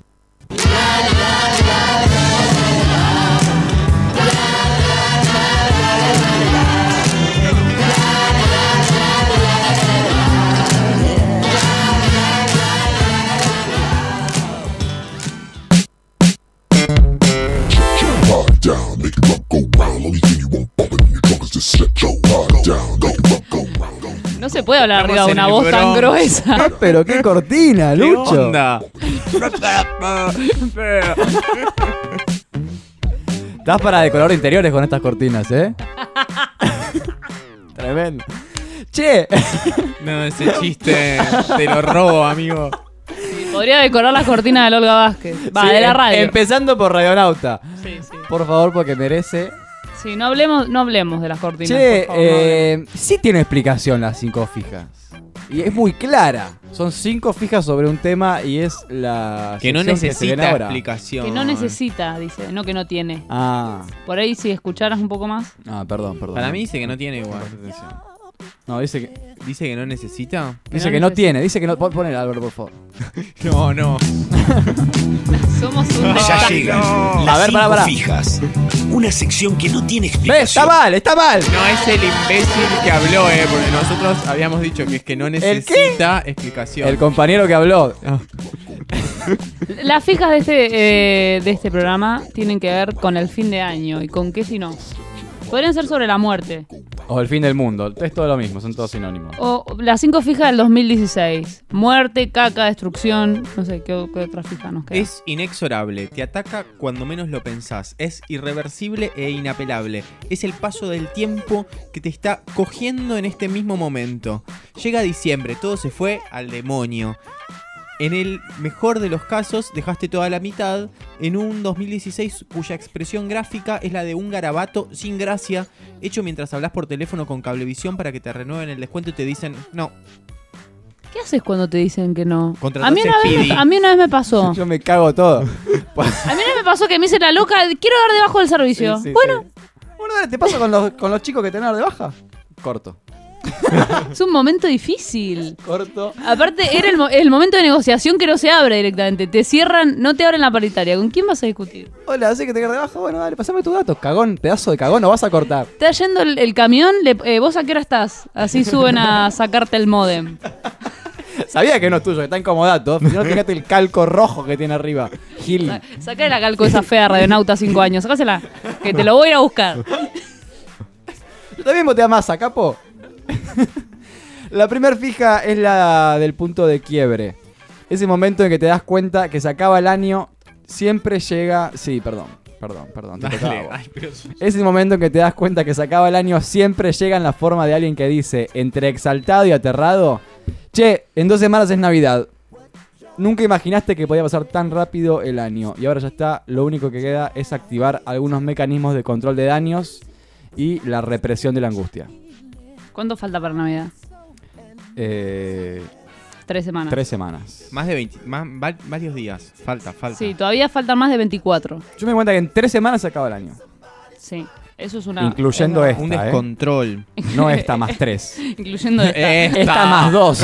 Down, make your rump go round. Only thing you won't bump in your trunk is just set your body down, make your rump go round. No se puede hablar arriba de Estamos una en voz el tan Bronx. gruesa. Ah, pero qué cortina, ¿Qué Lucho. onda? Estás para decorar interiores con estas cortinas, ¿eh? Tremendo. Che, No, ese chiste te lo robo, amigo. Podría decorar las cortinas de Olga Vázquez. Va, sí, de la em- radio. Empezando por Radionauta. Sí, sí. Por favor, porque merece. Sí, no hablemos, no hablemos de las cortinas. Che, por favor, no hablemos. eh, sí tiene explicación las cinco fijas. Y es muy clara. Son cinco fijas sobre un tema y es la. Que no sección se viene necesita ahora. explicación. Que no necesita, dice, no que no tiene. Ah, Por ahí, si escucharas un poco más. ah, perdón, perdón. Para mí dice que no tiene igual. No, dice que, Dice que no necesita. dice no que no necesita. tiene. Dice que no. pon- Ponele, Álvaro, por favor. No, no. Somos un. Ya llegan las A ver, cinco pará, pará. fijas, una sección que no tiene ¡Ves! explicación. ¡Está mal! ¡Está mal! No es el imbécil que habló, eh, porque nosotros habíamos dicho que es que no necesita explicación. El compañero que habló. Las fijas de este, eh, de este programa tienen que ver con el fin de año. ¿Y con qué si no? Podrían ser sobre la muerte. O el fin del mundo. Es todo lo mismo, son todos sinónimos. O las cinco fijas del dos mil dieciséis. Muerte, caca, destrucción. No sé, ¿qué, qué otra fija nos queda? Es inexorable, te ataca cuando menos lo pensás, es irreversible e inapelable, es el paso del tiempo que te está cogiendo en este mismo momento. Llega diciembre, todo se fue al demonio. En el mejor de los casos dejaste toda la mitad en un dos mil dieciséis cuya expresión gráfica es la de un garabato sin gracia hecho mientras hablas por teléfono con Cablevisión para que te renueven el descuento y te dicen no. ¿Qué haces cuando te dicen que no? Contrataste A mí, una vez Speedy. me, a mí una vez me pasó. Yo me cago todo. A mí una vez me pasó que me hice la loca. Quiero dar debajo del servicio. Sí, sí, bueno, sí. Bueno, dale, ¿te pasa con los, con los chicos que tenés de baja? Corto. es un momento difícil. Corto. Aparte, era el, mo- el momento de negociación que no se abre directamente. Te cierran, no te abren la paritaria. ¿Con quién vas a discutir? Hola, ¿sé que te quedas de baja? Bueno, dale, pasame tus datos. Cagón, pedazo de cagón, no vas a cortar. Está yendo el, el camión, le- eh, ¿vos a qué hora estás? Así suben a sacarte el módem. Sabía que no es tuyo, que está en comodato. Si no, fíjate el calco rojo que tiene arriba. Gil. Sacá la calco esa fea Radionauta cinco años. Sacásela, que te lo voy a ir a buscar. Yo también voté a Massa, capo. La primer fija es la del punto de quiebre. Ese momento en que te das cuenta que se acaba el año, siempre llega... Sí, perdón, perdón, perdón. te tocaba a Dale, vos. ay, pero- Ese momento en que te das cuenta que se acaba el año, siempre llega en la forma de alguien que dice, entre exaltado y aterrado, che, en dos semanas es Navidad. Nunca imaginaste que podía pasar tan rápido el año. Y ahora ya está, lo único que queda es activar algunos mecanismos de control de daños y la represión de la angustia. ¿Cuánto falta para Navidad? Eh, Tres semanas. tres semanas. Más de veinte, más, va- varios días. Falta, falta. Sí, todavía faltan más de veinticuatro. Yo me di cuenta que en tres semanas se acaba el año. Sí, eso es una... Incluyendo es esta, Un ¿eh? descontrol. No esta más tres. Incluyendo esta. Esta. Esta más dos.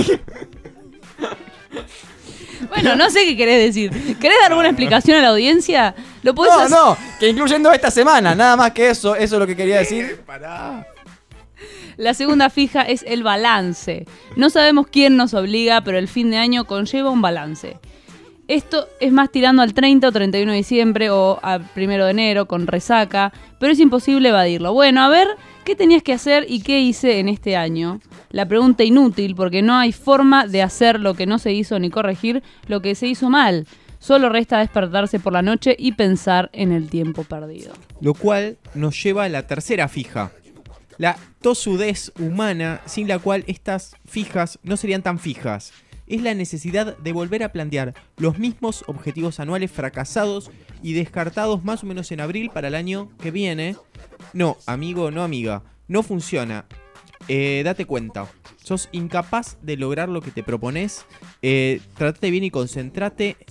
Bueno, no sé qué querés decir. ¿Querés dar alguna explicación a la audiencia? Lo podés No, hacer. no, que incluyendo esta semana. Nada más que eso, eso es lo que quería decir. La segunda fija es el balance. No sabemos quién nos obliga, pero el fin de año conlleva un balance. Esto es más tirando al treinta o treinta y uno de diciembre o al primero de enero con resaca, pero es imposible evadirlo. Bueno, a ver, ¿qué tenías que hacer y qué hice en este año? La pregunta inútil, porque no hay forma de hacer lo que no se hizo ni corregir lo que se hizo mal. Solo resta despertarse por la noche y pensar en el tiempo perdido. Lo cual nos lleva a la tercera fija. La tosudez humana sin la cual estas fijas no serían tan fijas. Es la necesidad de volver a plantear los mismos objetivos anuales fracasados y descartados más o menos en abril para el año que viene. No, amigo, no amiga, no funciona. Eh, date cuenta, sos incapaz de lograr lo que te propones. Eh, tratate bien y concentrate.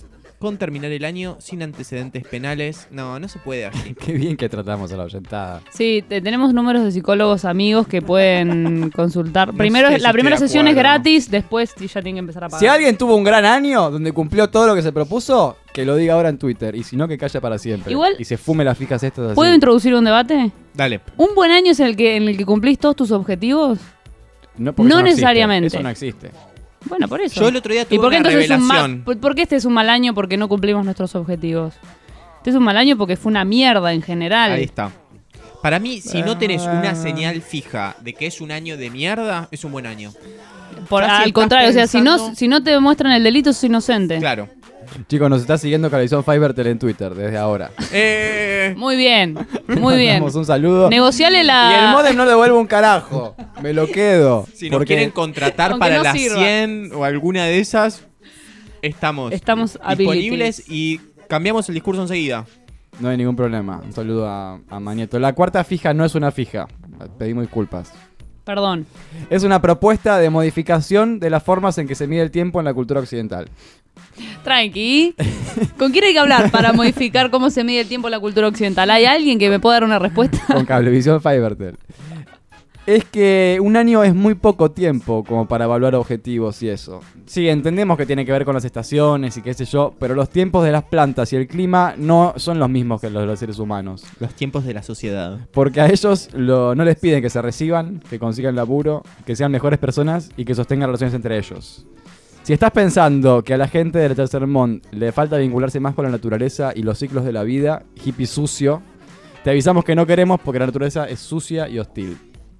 con terminar el año sin antecedentes penales. No, no se puede así. Qué bien que tratamos a la oyentada. Sí, te- tenemos números de psicólogos amigos que pueden consultar. No Primero, sé si la primera estoy de sesión es acuerdo. gratis, después sí, ya tienen que empezar a pagar. Si alguien tuvo un gran año donde cumplió todo lo que se propuso, que lo diga ahora en Twitter. Y si no, que calla para siempre. Igual- Y se fume las fijas estas así. ¿Puedo introducir un debate? Dale. ¿Un buen año es el que en el que cumplís todos tus objetivos? No, porque No eso existe. necesariamente. Eso no existe. Bueno, por eso. Yo el otro día tuve ¿Y por qué una entonces es un ma- revelación. por, por qué este es un mal año porque no cumplimos nuestros objetivos? Este es un mal año porque fue una mierda en general. Ahí está. Para mí, si no tenés Ah. una señal fija de que es un año de mierda, es un buen año. Por- Ya si al estás contrario, o sea, si pensando- no, si no te demuestran el delito, sos inocente. Claro. Chicos, nos está siguiendo Cabezón Fivertel en Twitter desde ahora. Eh, Muy bien, muy bien. Damos un saludo. Negociale la... Y el modem no devuelve un carajo. Me lo quedo. si nos porque quieren contratar Aunque para no las sirva. cien o alguna de esas, estamos, Estamos disponibles habilitados. y cambiamos el discurso enseguida. no hay ningún problema. Un saludo a, a Manieto. La cuarta fija no es una fija. Pedimos disculpas. Perdón. Es una propuesta de modificación de las formas en que se mide el tiempo en la cultura occidental. Tranqui. ¿Con quién hay que hablar para modificar cómo se mide el tiempo en la cultura occidental? ¿Hay alguien que me pueda dar una respuesta? Con Cablevisión Fivertel. Es que un año es muy poco tiempo como para evaluar objetivos y eso. Sí, entendemos que tiene que ver con las estaciones y qué sé yo, pero los tiempos de las plantas y el clima no son los mismos que los de los seres humanos. Los tiempos de la sociedad. Porque a ellos lo- no les piden que se reciban, que consigan laburo, que sean mejores personas y que sostengan relaciones entre ellos. Si estás pensando que a la gente del tercer mundo le falta vincularse más con la naturaleza y los ciclos de la vida, hippie sucio, te avisamos que no queremos porque la naturaleza es sucia y hostil.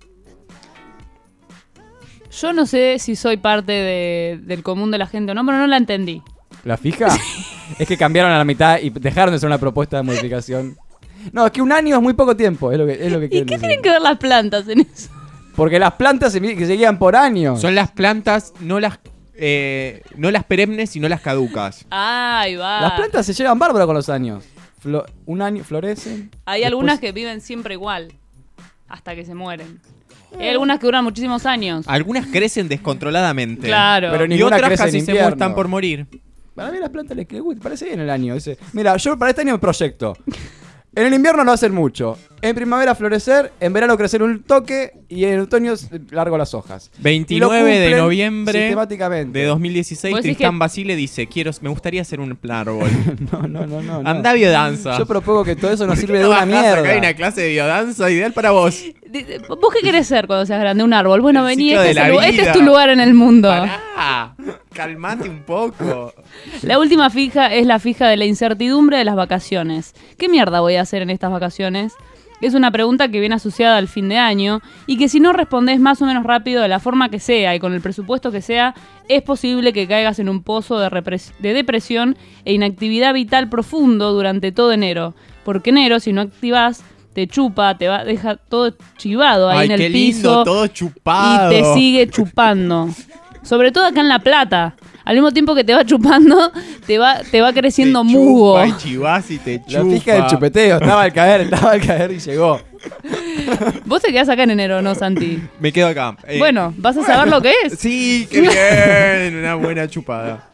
Yo no sé si soy parte de- del común de la gente o no, pero no la entendí. ¿La fija? Es que cambiaron a la mitad y dejaron de ser una propuesta de modificación. No, es que un año es muy poco tiempo, es lo que, es lo que ¿Y quieren qué decir. tienen que ver las plantas en eso? Porque las plantas se, mi- que se guían por años. Son las plantas, no las, eh, no las perennes, sino las caducas. Ahí va. Las plantas se llevan bárbaro con los años. Flo- un año florecen. Hay después- algunas que viven siempre igual, hasta que se mueren. Hay algunas que duran muchísimos años. Algunas crecen descontroladamente. Claro. Pero Y ninguna otras crece en casi se invierno. muestran por morir. Para mí las plantas les uy, parece bien el año. Dice, mira, yo para este año me proyecto. En el invierno no hacen mucho. En primavera florecer, en verano crecer un toque y en otoño largo las hojas. Y lo veintinueve de cumplen noviembre sistemáticamente. de dos mil dieciséis, ¿Vos decís Tristán que- Basile dice, quiero, me gustaría hacer un árbol. No, no, no, no. no. Anda biodanza. Yo propongo que todo eso nos sirve de No una bajás acá, mierda. hay una clase de biodanza ideal para vos. Di- di- ¿Vos qué querés ser cuando seas grande? Un árbol. Bueno, El vení, ciclo este de es, la el- este vida. es tu lugar en el mundo. Pará, calmate un poco. La última fija es la fija de la incertidumbre de las vacaciones. ¿Qué mierda voy a hacer en estas vacaciones? Es una pregunta que viene asociada al fin de año y que si no respondés más o menos rápido de la forma que sea y con el presupuesto que sea, es posible que caigas en un pozo de, repres- de depresión e inactividad vital profundo durante todo enero. Porque enero, si no activás, te chupa, te va, deja todo chivado ahí Ay, en el qué piso lindo, todo chupado. y te sigue chupando. Sobre todo acá en La Plata. Al mismo tiempo que te va chupando, te va, te va creciendo Te musgo. chupa y chivás y te chupa. La fija del chupeteo, estaba al caer, estaba al caer y llegó. Vos te quedás acá en enero, ¿no, Santi? Me quedo acá. Eh, Bueno, ¿vas a saber lo que es? Sí, qué bien. Una buena chupada.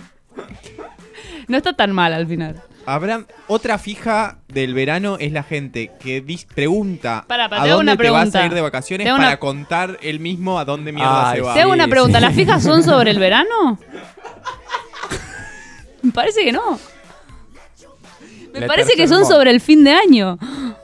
No está tan mal al final. Habrá otra fija del verano es la gente que dis- pregunta Pará, pará, a te hago dónde una te vas a pregunta. ir de vacaciones Te hago una- para contar él mismo a dónde mierda Ay, se va. Te hago una Sí, pregunta. sí. ¿Las fijas son sobre el verano? Me parece que no. Me La parece que tercer son mon. sobre el fin de año.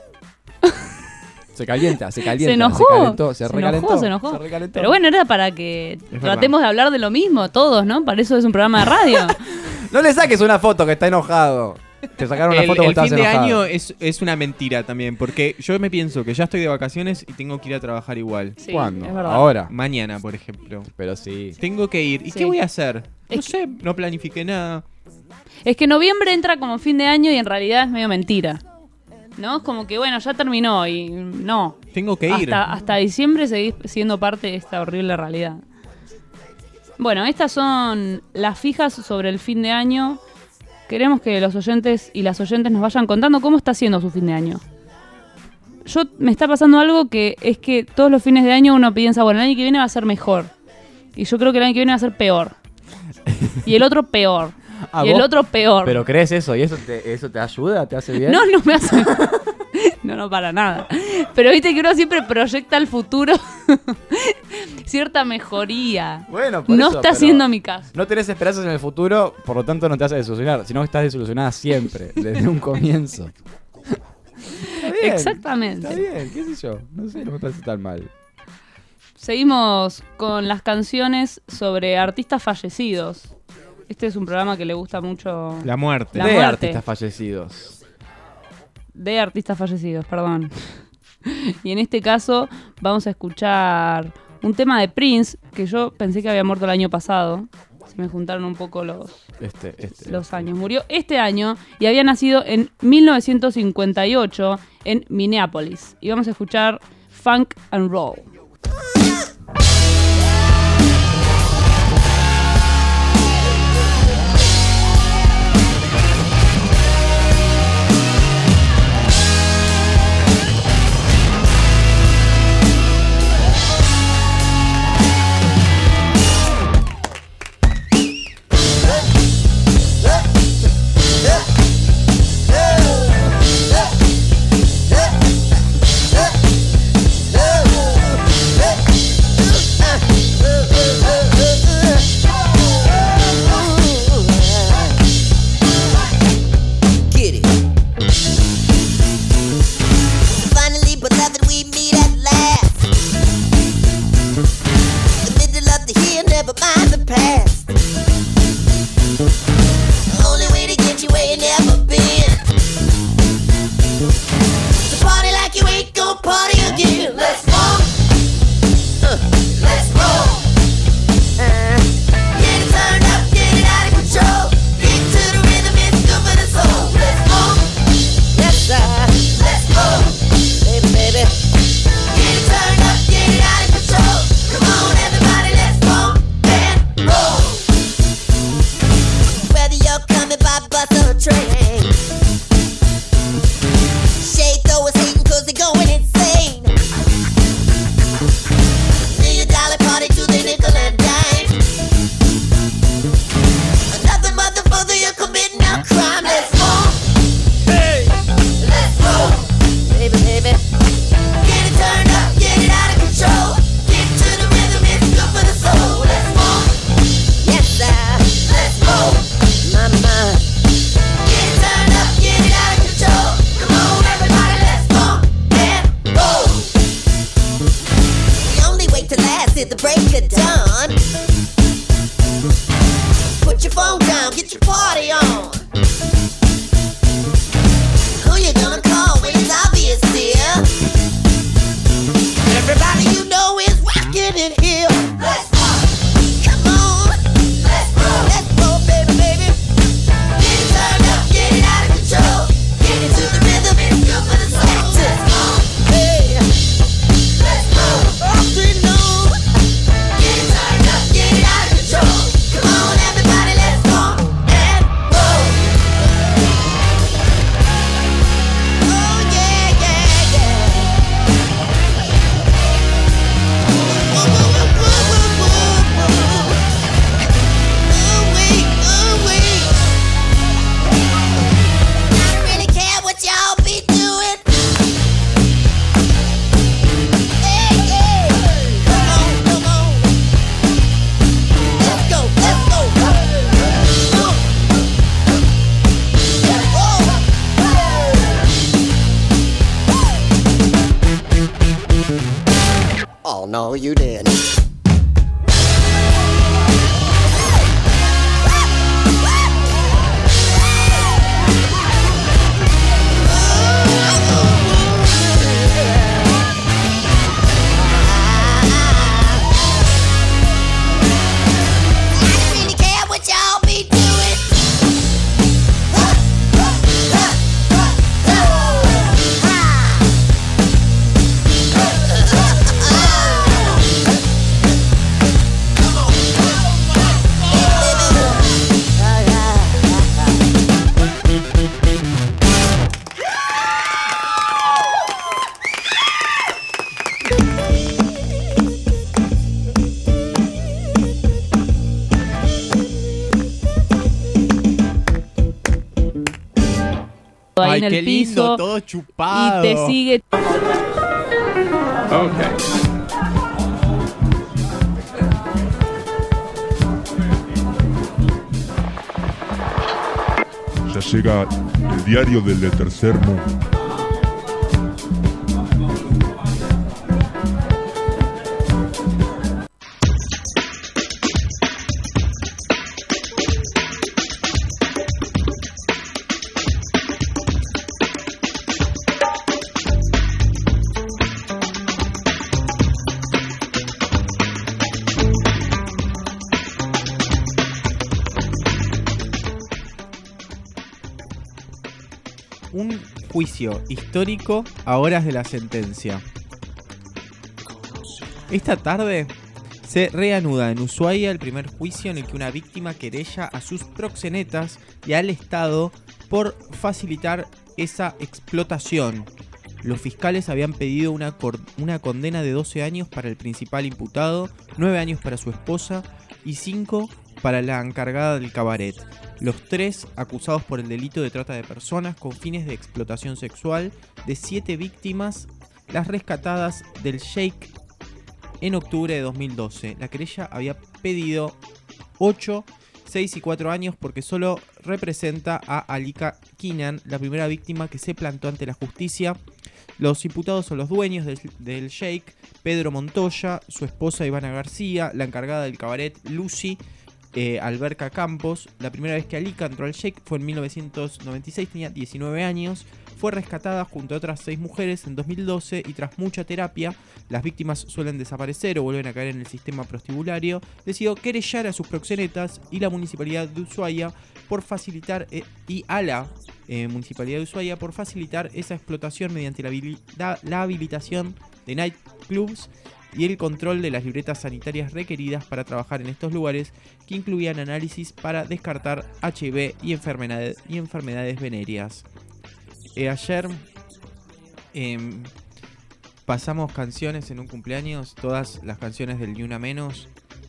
Se calienta, se calienta. Se enojó. Se calentó, se, Se recalentó. enojó, se enojó. se recalentó. Pero bueno, era para que verdad. tratemos de hablar de lo mismo todos, ¿no? Para eso es un programa de radio. No le saques una foto que está enojado. Te sacaron una El, foto el cuando estabas fin de enojado. año es, es una mentira también, porque yo me pienso que ya estoy de vacaciones y tengo que ir a trabajar igual. Sí, ¿Cuándo? es verdad. Ahora. Mañana, por ejemplo. Pero sí. Tengo que ir. ¿Y Sí. qué voy a hacer? No Es sé, no planifiqué nada. Es que noviembre entra como fin de año y en realidad es medio mentira. ¿No? Es como que, bueno, ya terminó y no. Tengo que ir. Hasta, hasta diciembre seguís siendo parte de esta horrible realidad. Bueno, estas son las fijas sobre el fin de año. Queremos que los oyentes y las oyentes nos vayan contando cómo está siendo su fin de año. Yo me está pasando algo que es que todos los fines de año uno piensa, bueno, el año que viene va a ser mejor. Y yo creo que el año que viene va a ser peor. Y el otro peor. Ah, y el ¿vos? otro peor. ¿Pero crees eso? ¿Y eso te, eso te ayuda? ¿Te hace bien? No, no me hace. No, no, para nada. Pero viste que uno siempre proyecta al futuro cierta mejoría. Bueno, por no eso, está pero haciendo mi caso. No tenés esperanzas en el futuro, por lo tanto no te hace desilusionar, sino que estás desilusionada siempre, desde un comienzo. Está bien, Exactamente. Está bien, qué sé yo. No sé, no me parece tan mal. Seguimos con las canciones sobre artistas fallecidos. Este es un programa que le gusta mucho. La muerte. La de muerte. artistas fallecidos. De artistas fallecidos, perdón. Y en este caso vamos a escuchar un tema de Prince, que yo pensé que había muerto el año pasado. Se me juntaron un poco los, Este, este. los años. Murió este año y había nacido en mil novecientos cincuenta y ocho en Minneapolis. Y vamos a escuchar Funk and Roll. No, you didn't. Ay, en qué el lindo, piso. todo chupado. Y te sigue. Ya llega el diario del tercer mundo. Un juicio histórico a horas de la sentencia. Esta tarde se reanuda en Ushuaia el primer juicio en el que una víctima querella a sus proxenetas y al Estado por facilitar esa explotación. Los fiscales habían pedido una, cor- una condena de doce años para el principal imputado, nueve años para su esposa y cinco para la encargada del cabaret. Los tres acusados por el delito de trata de personas con fines de explotación sexual de siete víctimas, las rescatadas del Sheikh en octubre de dos mil doce. La querella había pedido ocho, seis y cuatro años porque solo representa a Alika Kinan, la primera víctima que se plantó ante la justicia. Los imputados son los dueños del, del Sheikh, Pedro Montoya, su esposa Ivana García, la encargada del cabaret Lucy eh, Alberca Campos. La primera vez que Alika entró al Sheikh fue en mil novecientos noventa y seis, tenía diecinueve años. Fue rescatada junto a otras seis mujeres en dos mil doce y tras mucha terapia, las víctimas suelen desaparecer o vuelven a caer en el sistema prostibulario, decidió querellar a sus proxenetas y la municipalidad de Ushuaia por facilitar eh, y a la eh, municipalidad de Ushuaia por facilitar esa explotación mediante la, habilita- la habilitación de nightclubs y el control de las libretas sanitarias requeridas para trabajar en estos lugares, que incluían análisis para descartar H I V y enfermedades, y enfermedades venéreas. Eh, ayer eh, pasamos canciones en un cumpleaños, todas las canciones del Ni Una Menos.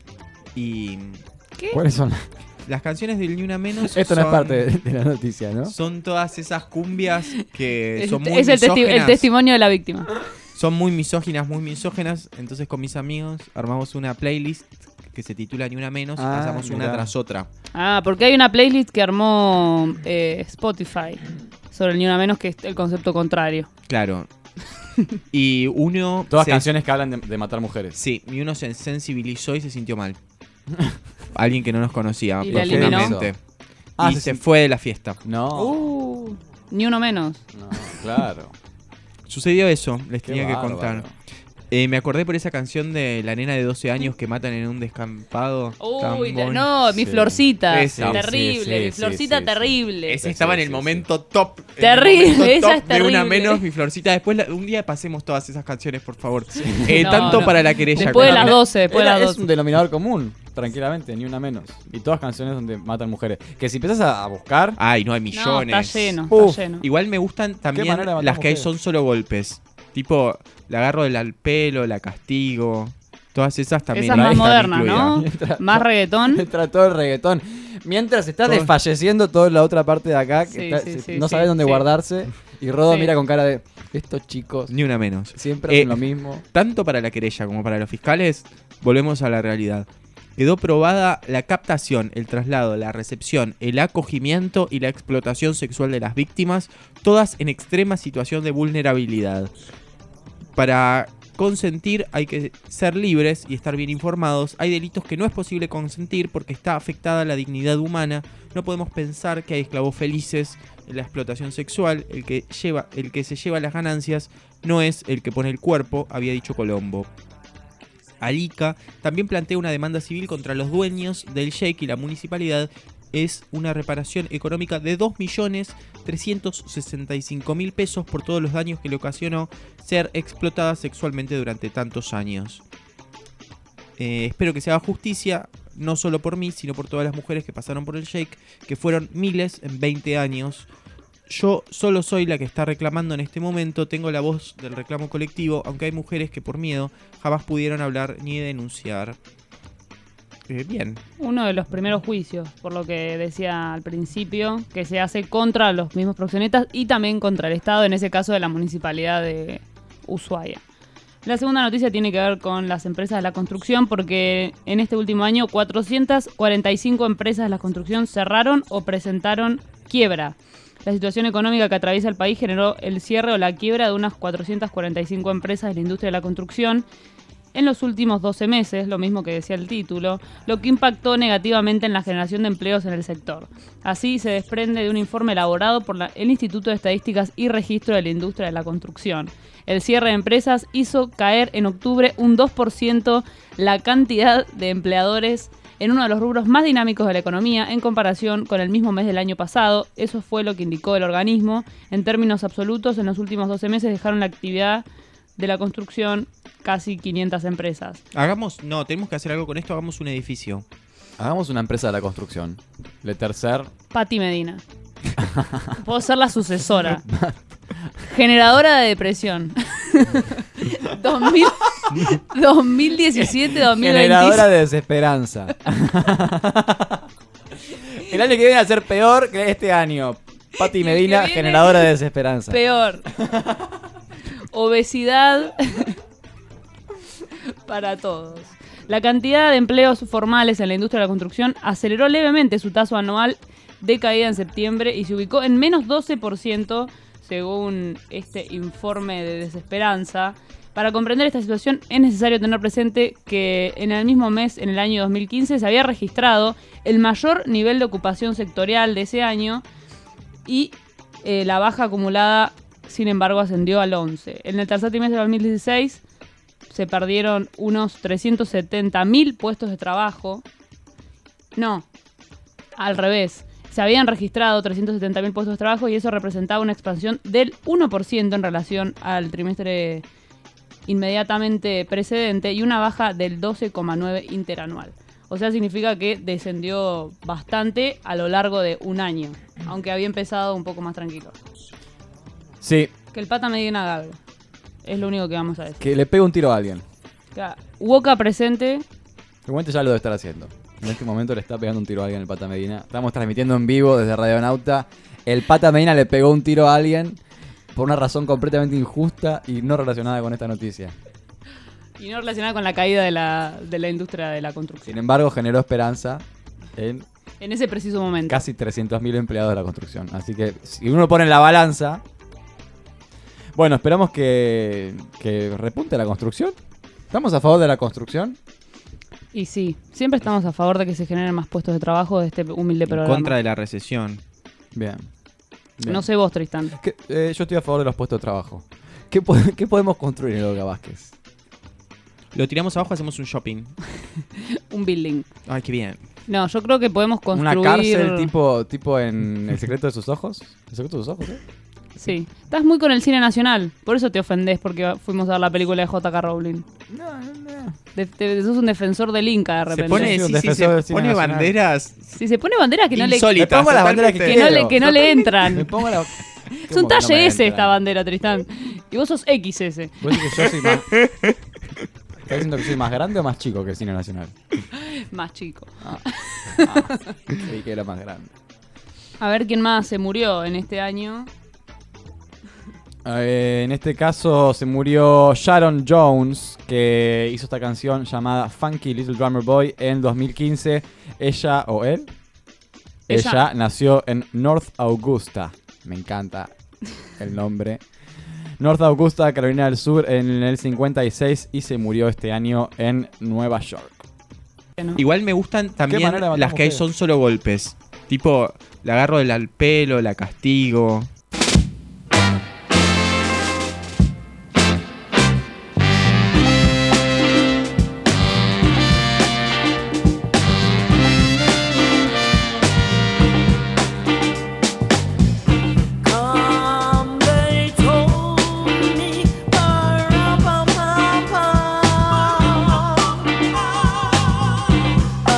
Y ¿Qué? ¿Cuáles son? las canciones del Ni Una Menos Esto no son, es parte de, de la noticia, ¿no? son todas esas cumbias que Es, son muy es el, testi- misógenas. el testimonio de la víctima. Son muy misóginas, muy misógenas. Entonces con mis amigos armamos una playlist que se titula Ni Una Menos y Ah, pasamos una mirá. tras otra. Ah, porque hay una playlist que armó eh, Spotify sobre el Ni Una Menos, que es el concepto contrario. Claro. Y uno... Todas se- canciones que hablan de, de matar mujeres. Sí, y uno se sensibilizó y se sintió mal. Alguien que no nos conocía ¿Y la eliminó? profundamente. Ah, y se se sin- fue de la fiesta. No, Uh, Ni uno menos. no, claro. Sucedió eso, les Qué tenía que bárbaro. contar. Eh, me acordé por esa canción de la nena de doce años que matan en un descampado. Tan Uy, la- bon- no, mi Sí. florcita. Esa. terrible, Sí, sí, mi sí, florcita sí, sí. terrible. Ese Sí, estaba sí, en el sí, momento top. en el Terrible, momento esa top es de una terrible. menos, mi florcita. Después, la- un día pasemos todas esas canciones, por favor. Eh, No, tanto no. para la querella Después de como- las doce, después de Era- las es doce. un denominador común, tranquilamente, ni una menos. Y todas canciones donde matan mujeres. Que si empiezas a, a buscar, Ay, no, hay No, millones. está lleno, Uf. está lleno. Igual me gustan también manera de matar las que mujeres. son solo golpes. Tipo, la agarro del al pelo, la castigo. Todas esas también. Esas más están modernas, ¿no? incluidas. Más reggaetón. entra todo el reggaetón. Mientras está Todo- desfalleciendo toda la otra parte de acá, que Sí, está- sí, se- sí, no sí, sabe dónde sí. guardarse. Y Rodo Sí. mira con cara de, estos chicos Ni una menos. siempre Eh, hacen lo mismo. Tanto para la querella como para los fiscales, volvemos a la realidad. Quedó probada la captación, el traslado, la recepción, el acogimiento y la explotación sexual de las víctimas, todas en extrema situación de vulnerabilidad. Para consentir hay que ser libres y estar bien informados. Hay delitos que no es posible consentir porque está afectada la dignidad humana. No podemos pensar que hay esclavos felices en la explotación sexual. El que lleva, el que se lleva las ganancias no es el que pone el cuerpo, había dicho Colombo. Alika también plantea una demanda civil contra los dueños del Sheikh y la municipalidad. Es una reparación económica de dos millones trescientos sesenta y cinco mil pesos por todos los daños que le ocasionó ser explotada sexualmente durante tantos años. Eh, espero que se haga justicia, no solo por mí, sino por todas las mujeres que pasaron por el Sheikh, que fueron miles en veinte años. Yo solo soy la que está reclamando en este momento, tengo la voz del reclamo colectivo, aunque hay mujeres que por miedo jamás pudieron hablar ni denunciar. Eh, bien. Uno de los primeros juicios, por lo que decía al principio, que se hace contra los mismos proxenetas y también contra el Estado, en ese caso de la Municipalidad de Ushuaia. La segunda noticia tiene que ver con las empresas de la construcción, porque en este último año cuatrocientas cuarenta y cinco empresas de la construcción cerraron o presentaron quiebra. La situación económica que atraviesa el país generó el cierre o la quiebra de unas cuatrocientas cuarenta y cinco empresas de la industria de la construcción en los últimos doce meses, lo mismo que decía el título, lo que impactó negativamente en la generación de empleos en el sector. Así se desprende de un informe elaborado por la, el Instituto de Estadísticas y Registro de la Industria de la Construcción. El cierre de empresas hizo caer en octubre un dos por ciento la cantidad de empleadores en uno de los rubros más dinámicos de la economía en comparación con el mismo mes del año pasado. Eso fue lo que indicó el organismo. En términos absolutos, en los últimos doce meses dejaron la actividad de la construcción casi quinientas empresas. Hagamos, no, tenemos que hacer algo con esto, hagamos un edificio. Hagamos una empresa de la construcción. Le tercer. Pati Medina. Puedo ser la sucesora. Generadora de depresión. dos mil, dos mil diecisiete dos mil veinte. Generadora de desesperanza. El año que viene va a ser peor que este año. Pati Medina, generadora de desesperanza. Peor. Obesidad para todos. La cantidad de empleos formales en la industria de la construcción aceleró levemente su tasa anual de caída en septiembre y se ubicó en menos doce por ciento según este informe de Desesperanza. Para comprender esta situación es necesario tener presente que en el mismo mes, en el año dos mil quince, se había registrado el mayor nivel de ocupación sectorial de ese año y eh, la baja acumulada, sin embargo, ascendió al once. En el tercer trimestre de dos mil dieciséis se perdieron unos trescientos setenta mil puestos de trabajo. No, al revés. Se habían registrado trescientos setenta mil puestos de trabajo y eso representaba una expansión del uno por ciento en relación al trimestre inmediatamente precedente y una baja del doce coma nueve por ciento interanual. O sea, significa que descendió bastante a lo largo de un año, aunque había empezado un poco más tranquilo. Sí. Que el Pata Medina haga algo. Es lo único que vamos a decir. Que le pegue un tiro a alguien. Ya, Woka presente. Seguramente ya lo debe estar haciendo. En este momento le está pegando un tiro a alguien el Pata Medina. Estamos transmitiendo en vivo desde Radionauta. El Pata Medina le pegó un tiro a alguien por una razón completamente injusta y no relacionada con esta noticia. Y no relacionada con la caída de la, de la industria de la construcción. Sin embargo, generó esperanza en... En ese preciso momento. Casi trescientos mil empleados de la construcción. Así que si uno pone en la balanza... Bueno, esperamos que, que repunte la construcción. ¿Estamos a favor de la construcción? Y sí, siempre estamos a favor de que se generen más puestos de trabajo de este humilde programa. En contra de la recesión. Bien. Bien. No sé vos, Tristán. ¿Qué, eh, yo estoy a favor de los puestos de trabajo. ¿Qué, po qué podemos construir en Olga Vázquez? Lo tiramos abajo, hacemos un shopping. Un building. Ay, qué bien. No, yo creo que podemos construir... ¿Una cárcel tipo, tipo en El secreto de sus ojos? ¿El secreto de sus ojos, eh? Sí. Estás muy con el cine nacional. Por eso te ofendés, porque fuimos a ver la película de J K. Rowling. No, no, no. De, te, sos un defensor del Inca, de repente. Se pone, sí, sí, sí, se pone nacional. banderas. Si se pone banderas que no le... insólitas. Me pongo las banderas que, Que quiero. no le, que no le entran. Me pongo la... Es un talle S esta bandera, Tristán. Y vos sos X S. ¿Vos decís que yo soy más... ¿Estás diciendo que soy más grande o más chico que el cine nacional? Más chico. Ah, ah, creí que era más grande. A ver quién más se murió en este año. Eh, en este caso se murió Sharon Jones, que hizo esta canción llamada Funky Little Drummer Boy en dos mil quince. Ella, o él, ella, ella nació en North Augusta. Me encanta el nombre. North Augusta, Carolina del Sur, en el cincuenta y seis, y se murió este año en Nueva York. Igual me gustan también las que hay son solo golpes. Tipo, la agarro del al pelo, la castigo.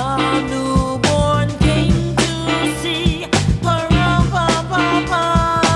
Pa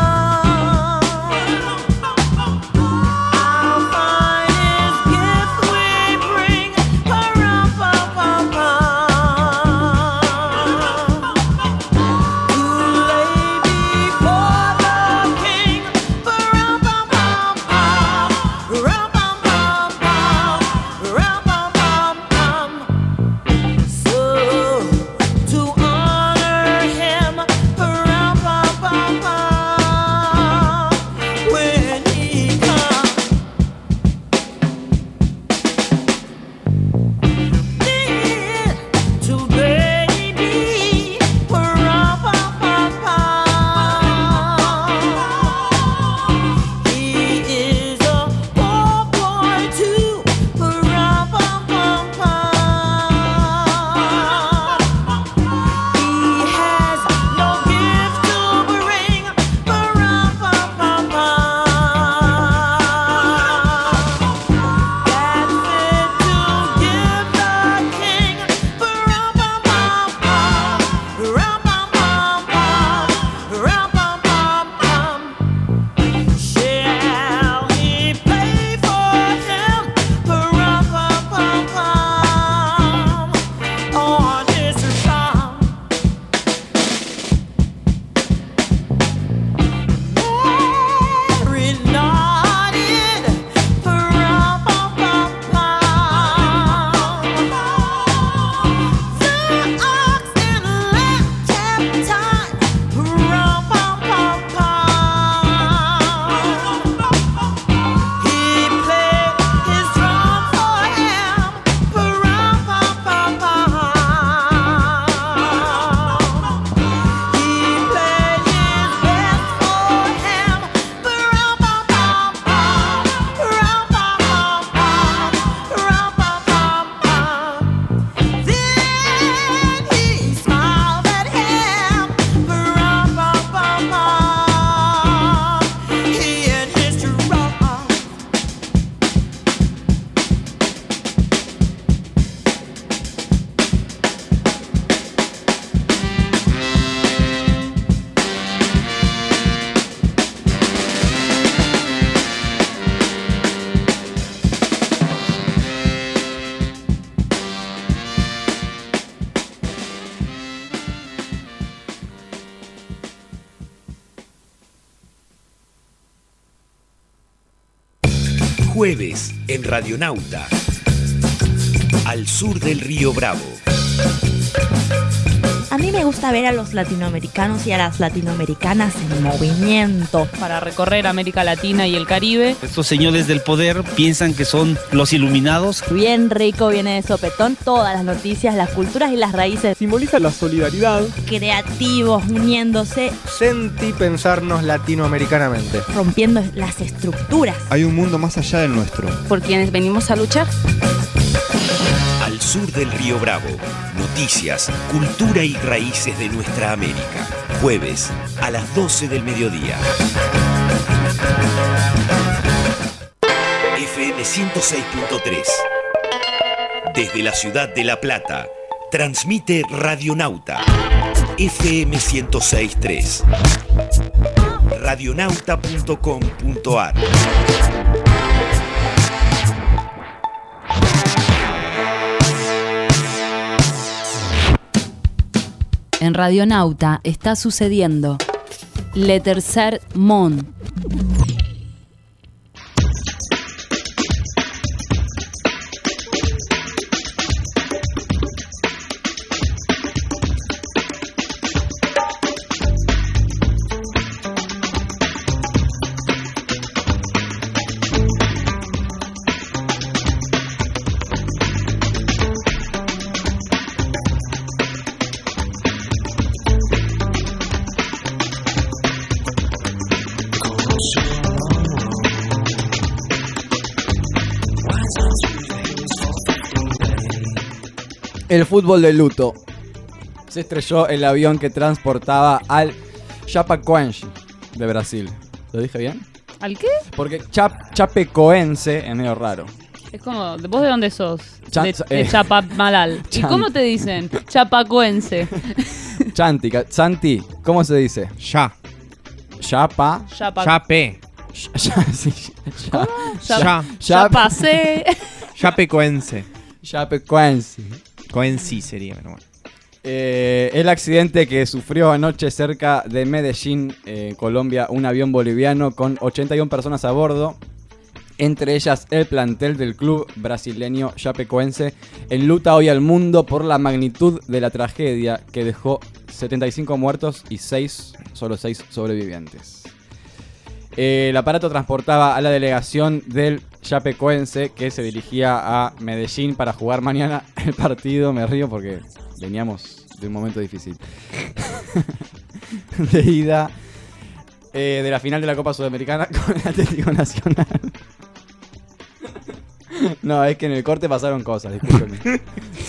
Jueves en Radionauta. Al sur del río Bravo. A mí me gusta ver a los latinoamericanos y a las latinoamericanas en movimiento. Para recorrer América Latina y el Caribe. Estos señores del poder piensan que son los iluminados. Bien rico viene de sopetón todas las noticias, las culturas y las raíces. Simboliza la solidaridad. Creativos, uniéndose. Sentí pensarnos latinoamericanamente. Rompiendo las estructuras. Hay un mundo más allá del nuestro. Por quienes venimos a luchar. Al sur del río Bravo. Noticias, cultura y raíces de nuestra América. Jueves a las doce del mediodía. F M ciento seis punto tres. Desde la ciudad de La Plata, transmite Radionauta. F M ciento seis punto tres. radionauta punto com punto ar. En Radionauta está sucediendo Le Tercer Monde. El fútbol de luto. Se estrelló el avión que transportaba al Chapecoense de Brasil. ¿Lo dije bien? ¿Al qué? Porque chap, Chapecoense es medio raro. Es como, ¿vos de dónde sos? Chan- de de eh. Chapamalal. ¿Y Chan- cómo te dicen? Chapacuense. Chanti, ca- Santi, ¿cómo se dice? Ya. Chapa. Chapa- Chape. Ya, sí, ya. Ya, Ya. ya pasé. Chapecoense. Chapecoense. Coensi sería, pero bueno. Eh, el accidente que sufrió anoche cerca de Medellín, eh, Colombia, un avión boliviano con ochenta y una personas a bordo, entre ellas el plantel del club brasileño Chapecoense, enluta hoy al mundo por la magnitud de la tragedia que dejó setenta y cinco muertos y seis, solo seis sobrevivientes. Eh, el aparato transportaba a la delegación del Chapecoense que se dirigía a Medellín para jugar mañana el partido. Me río porque veníamos de un momento difícil. De ida eh, de la final de la Copa Sudamericana con el Atlético Nacional. No, es que en el corte pasaron cosas, discúlpenme.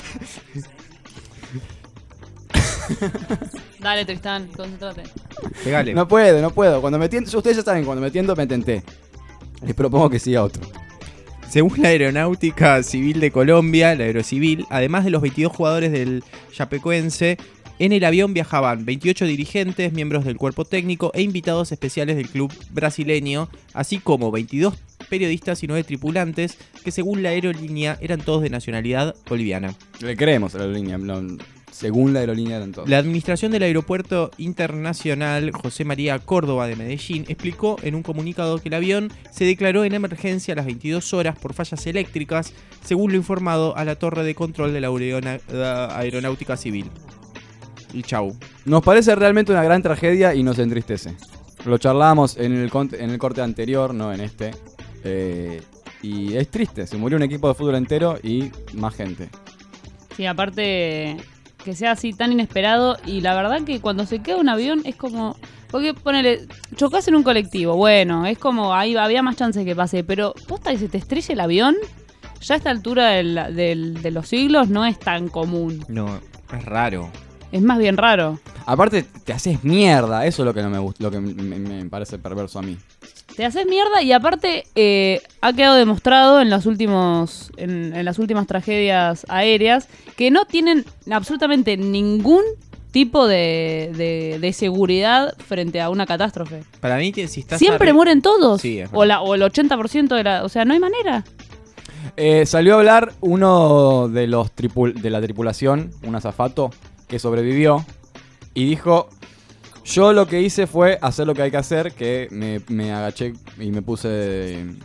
Dale, Tristán, concéntrate. Pegale. No puedo, no puedo. Cuando me tiento, ustedes ya saben, cuando me tiento me tenté. Les propongo que siga otro. Según la Aeronáutica Civil de Colombia, la Aerocivil, además de los veintidós jugadores del Chapecoense, en el avión viajaban veintiocho dirigentes, miembros del cuerpo técnico e invitados especiales del club brasileño, así como veintidós periodistas y nueve tripulantes, que según la aerolínea eran todos de nacionalidad boliviana. Le creemos a la aerolínea, no, según la aerolínea eran todos. La administración del Aeropuerto Internacional José María Córdoba de Medellín explicó en un comunicado que el avión se declaró en emergencia a las veintidós horas por fallas eléctricas, según lo informado a la torre de control de la Aeroná- la Aeronáutica Civil. Y chau. Nos parece realmente una gran tragedia y nos entristece. Lo charlábamos en el, cont- en el corte anterior, no en este. Eh, y es triste, se murió un equipo de fútbol entero y más gente. Sí, aparte que sea así tan inesperado. Y la verdad que cuando se queda un avión es como... Porque ponele, chocás en un colectivo, bueno, es como, ahí había más chances que pase. Pero posta que se te estrella el avión, ya a esta altura del, del, de los siglos no es tan común. No, es raro. Es más bien raro. Aparte, te haces mierda, eso es lo que no me gusta, lo que me, me parece perverso a mí. Te haces mierda y aparte eh, ha quedado demostrado en, los últimos, en, en las últimas tragedias aéreas que no tienen absolutamente ningún tipo de, de, de seguridad frente a una catástrofe. Para mí, que si estás Siempre arri- mueren todos. Sí, es o, la, o el ochenta por ciento de la... O sea, no hay manera. Eh, salió a hablar uno de los tripul- de la tripulación, un azafato, que sobrevivió y dijo: yo lo que hice fue hacer lo que hay que hacer, que me, me agaché y me puse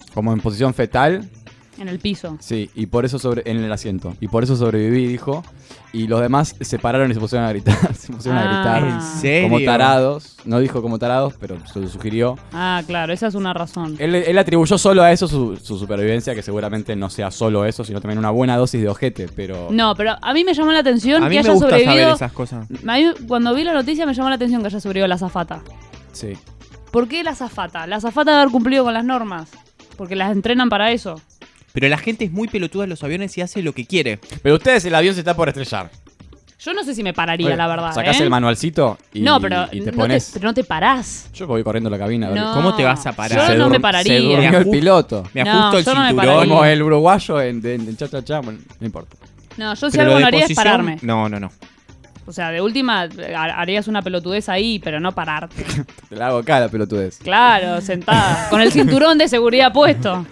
como en posición fetal. En el piso. Sí, y por eso sobre en el asiento. Y por eso sobreviví, dijo. Y los demás se pararon y se pusieron a gritar. Se pusieron Ah. a gritar. ¿En serio? Como tarados. No dijo como tarados, pero se lo sugirió. Ah, claro, esa es una razón. Él, él atribuyó solo a eso su, su supervivencia, que seguramente no sea solo eso, sino también una buena dosis de ojete, pero... No, pero a mí me llamó la atención A mí que me haya gusta sobrevivido. saber esas cosas. A mí, cuando vi la noticia me llamó la atención que haya sobrevivido la azafata. Sí. ¿Por qué la azafata? La azafata debe haber cumplido con las normas. Porque las entrenan para eso. Pero la gente es muy pelotuda en los aviones y hace lo que quiere. Pero ustedes, el avión se está por estrellar. Yo no sé si me pararía, Oye, la verdad. Sacás ¿eh? el manualcito y, no, pero y te no pones... te, pero no te parás. Yo voy corriendo a la cabina. a ver. No. ¿Cómo te vas a parar? Yo Se no dur- me pararía. Se durmió Me el aju- piloto. Me No, ajusto el yo no me cinturón. pararía. Como el uruguayo en, en, en Cha Cha Cha, bueno, no importa. No, yo si Pero algo lo de no haría es posición, pararme. No, no, no. O sea, de última ha- harías una pelotudez ahí, pero no pararte. Te la hago acá la pelotudez. Claro, sentada. Con el cinturón de seguridad puesto.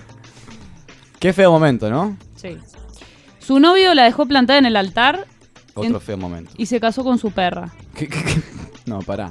Qué feo momento, ¿no? Sí. Su novio la dejó plantada en el altar Otro En- feo momento. y se casó con su perra. ¿Qué, qué, qué? No, pará.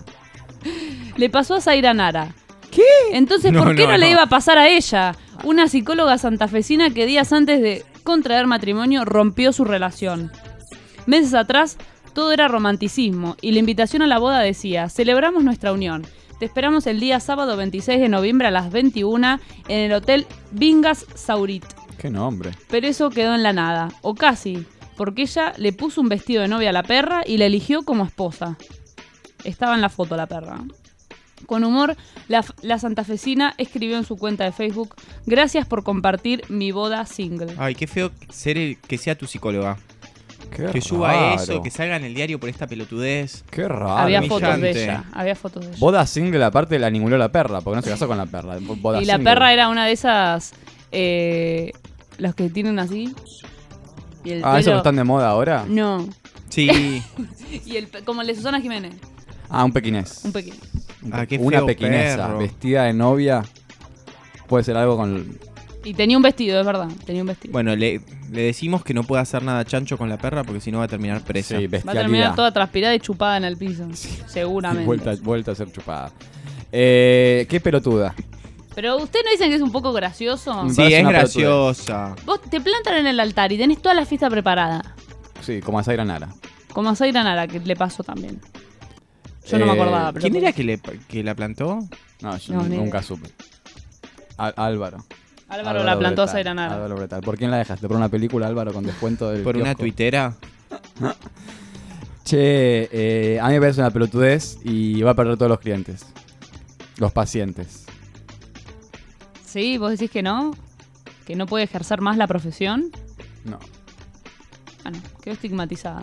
Le pasó a Zaira Nara. ¿Qué? Entonces, No, ¿por qué no, no, le no. iba a pasar a ella? Una psicóloga santafesina que días antes de contraer matrimonio rompió su relación. Meses atrás, todo era romanticismo y la invitación a la boda decía: celebramos nuestra unión. Te esperamos el día sábado veintiséis de noviembre a las veintiuna en el Hotel Vingas Saurit. Qué nombre. Pero eso quedó en la nada, o casi, porque ella le puso un vestido de novia a la perra y la eligió como esposa. Estaba en la foto la perra. Con humor, la, la santafesina escribió en su cuenta de Facebook: gracias por compartir mi boda single. Ay, qué feo ser el- que sea tu psicóloga. Qué Que suba raro. eso, que salga en el diario por esta pelotudez. Qué raro. Había fotos de humillante. ella, había fotos de ella. Boda single, aparte la ninguneó la perra, porque no se casó con la perra. Boda Y la single. perra era una de esas, eh, los que tienen así. Y el Ah, ¿esos pelo- que están de moda ahora? No. Sí. Y el, pe- como el de Susana Jiménez, Ah, un pequinés. un pequeño. Un Ah, pe- qué Una feo pequinesa, perro. vestida de novia. Puede ser algo con... Y tenía un vestido, es verdad, tenía un vestido. Bueno, le, le decimos que no puede hacer nada chancho con la perra porque si no va a terminar presa. Sí, Va a bestialidad. terminar toda transpirada y chupada en el piso. Seguramente. Vuelta, vuelta a ser chupada. Eh, qué pelotuda. Pero ¿ustedes no dicen que es un poco gracioso? Me Sí, parece es una graciosa. Vos te plantan en el altar y tenés toda la fiesta preparada. Sí, como a Zaira Nara. Como a Zaira Nara, que le pasó también. Yo no me Eh, acordaba. Pero ¿Quién era que, le, que la plantó? No, yo No, ni nunca idea. supe. Al- Álvaro. Álvaro la plantó a Bretal, Zaira Nara. Álvaro Bretal. ¿Por quién la dejaste? ¿Por una película, Álvaro, con descuento del ¿Por una kiosco? tuitera? Che, eh, a mí me parece una pelotudez y va a perder todos los clientes. Los pacientes. Sí, vos decís que no. Que no puede ejercer más la profesión. No. Bueno, quedó estigmatizada.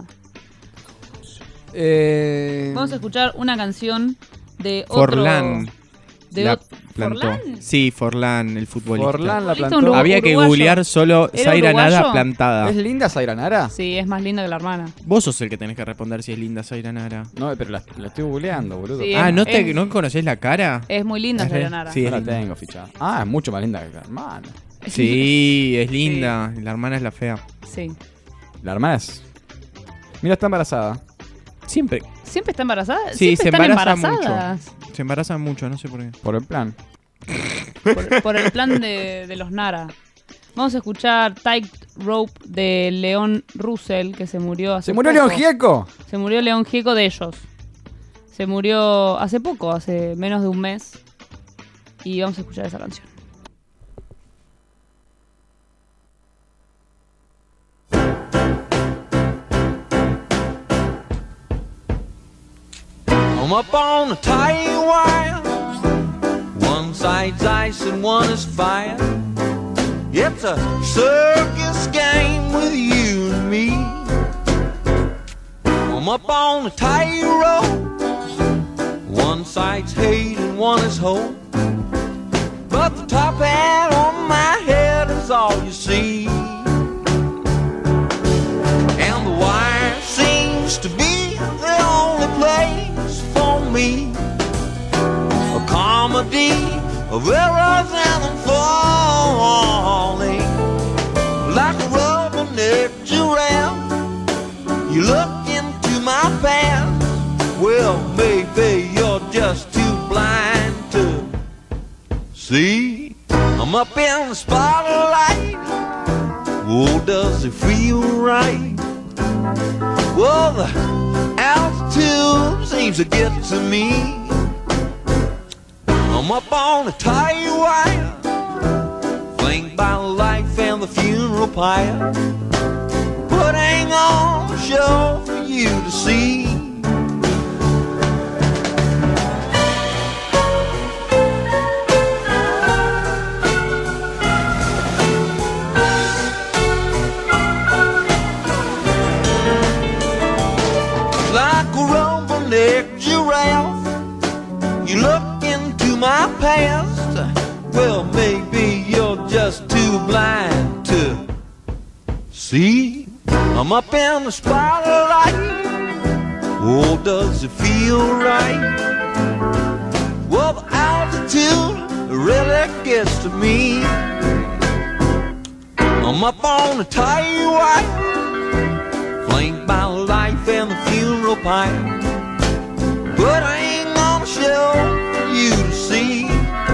Eh... Vamos a escuchar una canción de otro... Forlán. De la ot- plantó. ¿Forlán? Sí, Forlán, el futbolista. Forlán la Futbolista plantó. urugu- Había que uruguayo. googlear solo ¿Era Zaira Nara uruguayo? plantada. ¿Es linda Zaira Nara? Sí, es más linda que la hermana. Vos sos el que tenés que responder si es linda Zaira Nara. No, pero la, la estoy googleando, boludo. Sí, Ah, es- ¿no, te, es- ¿no conocés la cara? Es muy linda Es Zaira re- Nara. sí. No es la linda. tengo fichada. Ah, es mucho más linda que la hermana. Sí, es linda. La hermana es la fea. Sí. La hermana es... Mira, está embarazada. Siempre. ¿Siempre está embarazada? Sí, Siempre se están embaraza embarazadas. mucho. Se embaraza mucho, no sé por qué. Por el plan. Por, por el plan de, de los Nara. Vamos a escuchar Tight Rope de León Russell, que se murió hace ¿Se murió poco. León Gieco? Se murió León Gieco de ellos. Se murió hace poco, hace menos de un mes. Y vamos a escuchar esa canción. I'm up on a tight wire. One side's ice and one is fire. It's a circus game with you and me. I'm up on a tight rope. One side's hate and one is hope. But the top hat on my head is all you see. And the wire seems to be the only place for me. A comedy of errors and them falling. Like a rubber-neck giraffe, you look into my past. Well, maybe you're just too blind to see. I'm I'm up in the spotlight. Oh, does it feel right? Well, the altitude seems to get to me. I'm up on the tight wire, flanked by life and the funeral pyre, putting on a show for you to see. Like a rumble-necked giraffe, you look into my past. Well, maybe you're just too blind to see. I'm up in the spotlight. Oh, does it feel right? Well, the altitude really gets to me. I'm up on the tight wire, flanked by life and the funeral pyre, but I ain't gonna show you to see.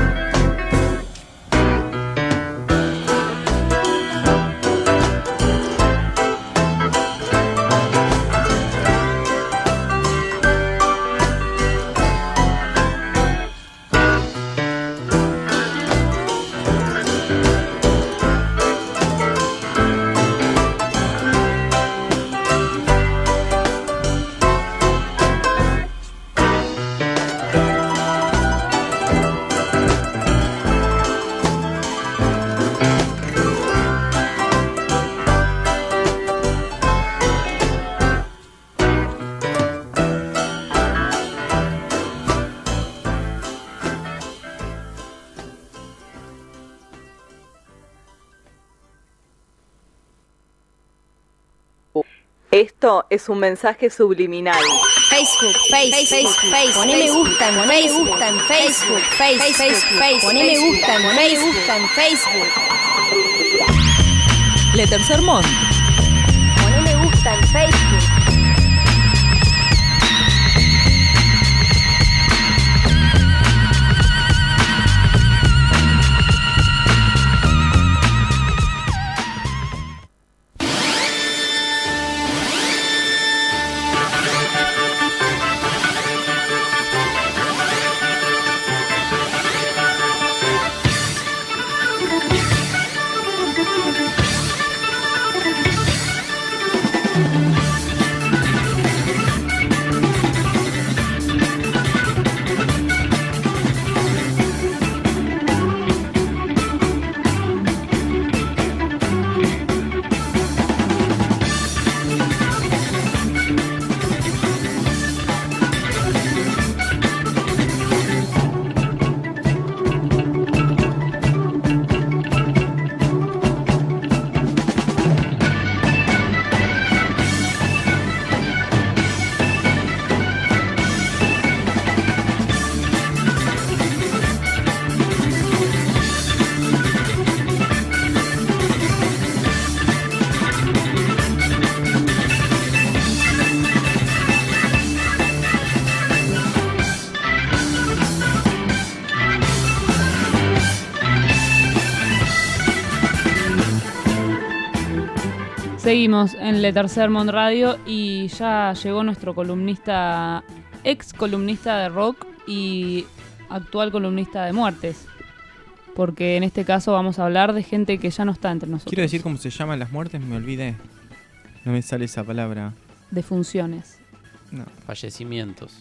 Esto es un mensaje subliminal. Facebook, Facebook, Facebook, Facebook. Poné me gusta, poné me gusta en Facebook, Facebook, Facebook. Poné me gusta, poné me gusta en Facebook. Le Tercer Monde. Poné me gusta en Facebook. Seguimos en Le Tercer Monde Radio y ya llegó nuestro columnista, ex columnista de rock y actual columnista de muertes. Porque en este caso vamos a hablar de gente que ya no está entre nosotros. Quiero decir cómo se llaman las muertes, me olvidé. No me sale esa palabra. Defunciones. No. Fallecimientos.